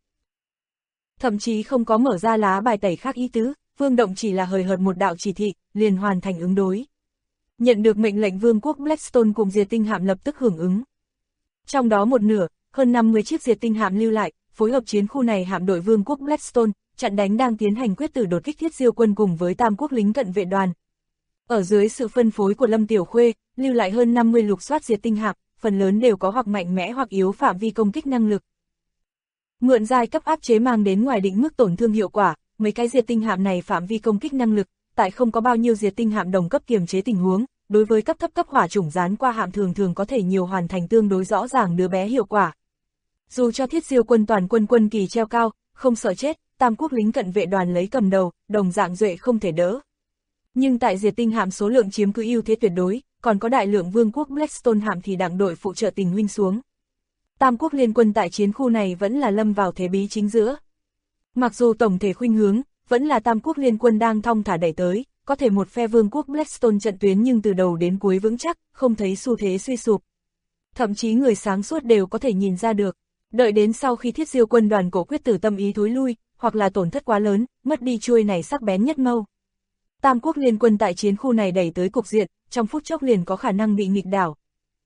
Thậm chí không có mở ra lá bài tẩy khác ý tứ, Vương Động chỉ là hời hợt một đạo chỉ thị, liền hoàn thành ứng đối. Nhận được mệnh lệnh Vương quốc Blackstone cùng diệt tinh hạm lập tức hưởng ứng. Trong đó một nửa, hơn 50 chiếc diệt tinh hạm lưu lại, phối hợp chiến khu này hạm đội Vương quốc Blackstone, chặn đánh đang tiến hành quyết tử đột kích Thiết Diêu quân cùng với Tam quốc lính cận vệ đoàn. Ở dưới sự phân phối của Lâm Tiểu Khuê, lưu lại hơn 50 lục soát diệt tinh hạm, phần lớn đều có hoặc mạnh mẽ hoặc yếu phạm vi công kích năng lực. Mượn giai cấp áp chế mang đến ngoài định mức tổn thương hiệu quả, mấy cái diệt tinh hạm này phạm vi công kích năng lực, tại không có bao nhiêu diệt tinh hạm đồng cấp kiềm chế tình huống, đối với cấp hỏa chủng dán qua hạm thường có thể nhiều hoàn thành tương đối rõ ràng đứa bé hiệu quả. Dù cho Thiết Diêu quân toàn quân kỳ treo cao, không sợ chết, Tam quốc lính cận vệ đoàn lấy cầm đầu, đồng dạng duệ không thể đỡ. Nhưng tại diệt tinh hạm số lượng chiếm cứ ưu thế tuyệt đối, còn có đại lượng Vương quốc Blackstone hạm thì đặng đội phụ trợ tình huynh xuống. Tam quốc liên quân tại chiến khu này vẫn là lâm vào thế bí chính giữa. Mặc dù tổng thể khuynh hướng, vẫn là Tam quốc liên quân đang thong thả đẩy tới, có thể một phe Vương quốc Blackstone trận tuyến nhưng từ đầu đến cuối vững chắc, không thấy xu thế suy sụp. Thậm chí người sáng suốt đều có thể nhìn ra được, đợi đến sau khi Thiết Diêu quân đoàn cổ quyết tử tâm ý thối lui, hoặc là tổn thất quá lớn, mất đi chuôi này sắc bén nhất mâu. Tam quốc liên quân tại chiến khu này đẩy tới cục diện, trong phút chốc liền có khả năng bị nghịch đảo.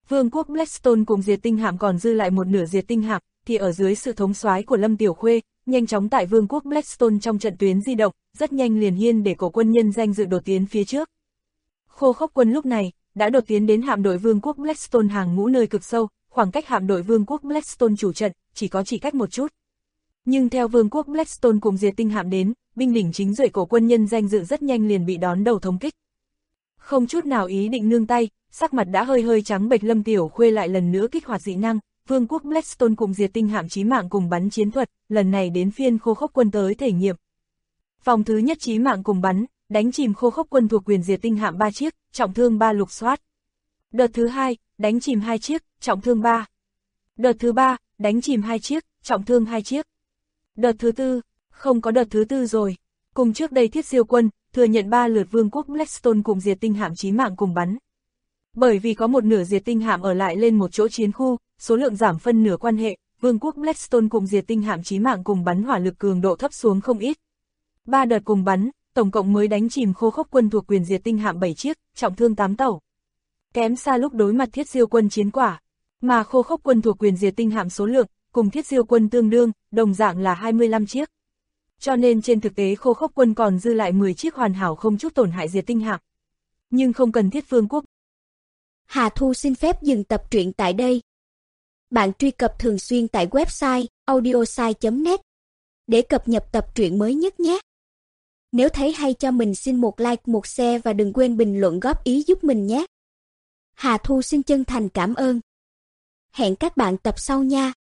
Vương quốc Blackstone cùng diệt tinh hạm còn dư lại một nửa diệt tinh hạm, thì ở dưới sự thống soái của Lâm Tiểu Khuê, nhanh chóng tại Vương quốc Blackstone trong trận tuyến di động, rất nhanh liền hiên để cổ quân nhân danh dự đột tiến phía trước. Khô Khốc quân lúc này đã đột tiến đến hạm đội Vương quốc Blackstone hàng ngũ nơi cực sâu, khoảng cách hạm đội Vương quốc Blackstone chủ trận chỉ cách một chút. Nhưng theo Vương quốc Blackstone cùng diệt tinh hạm đến, binh đỉnh chính duệ cổ quân nhân danh dự rất nhanh liền bị đón đầu thống kích. Không chút nào ý định nương tay, sắc mặt đã hơi trắng bệch Lâm Tiểu Khuê lại lần nữa kích hoạt dị năng, Vương quốc Blackstone cùng diệt tinh hạm chí mạng cùng bắn chiến thuật, lần này đến phiên Khô Khốc quân tới thể nghiệm. Vòng thứ nhất chí mạng cùng bắn, đánh chìm Khô Khốc quân thuộc quyền diệt tinh hạm 3 chiếc, trọng thương 3 lục soát. Đợt thứ 2, đánh chìm 2 chiếc, trọng thương 3. Đợt thứ 3, đánh chìm 2 chiếc, trọng thương 2 chiếc. Đợt thứ 4, không có đợt thứ 4 rồi. Cùng trước đây Thiết Diêu quân, thừa nhận 3 lượt Vương quốc Blackstone cùng diệt tinh hạm chí mạng cùng bắn. Bởi vì có một nửa diệt tinh hạm ở lại lên một chỗ chiến khu, số lượng giảm phân nửa quan hệ, Vương quốc Blackstone cùng diệt tinh hạm chí mạng cùng bắn hỏa lực cường độ thấp xuống không ít. 3 đợt cùng bắn, tổng cộng mới đánh chìm Khô Khốc quân thuộc quyền diệt tinh hạm 7 chiếc, trọng thương 8 tàu. Kém xa lúc đối mặt Thiết Diêu quân chiến quả, mà Khô Khốc quân thuộc quyền diệt tinh hạm số lượng, cùng Thiết Diêu quân tương đương, đồng dạng là 25 chiếc. Cho nên trên thực tế Khô Khốc quân còn dư lại 10 chiếc hoàn hảo không chút tổn hại diệt tinh hạm. Nhưng không cần thiết Vương quốc. Hà Thu xin phép dừng tập truyện tại đây. Bạn truy cập thường xuyên tại website audiosai.net để cập nhật tập truyện mới nhất nhé. Nếu thấy hay cho mình xin một like, một share và đừng quên bình luận góp ý giúp mình nhé. Hà Thu xin chân thành cảm ơn. Hẹn các bạn tập sau nha.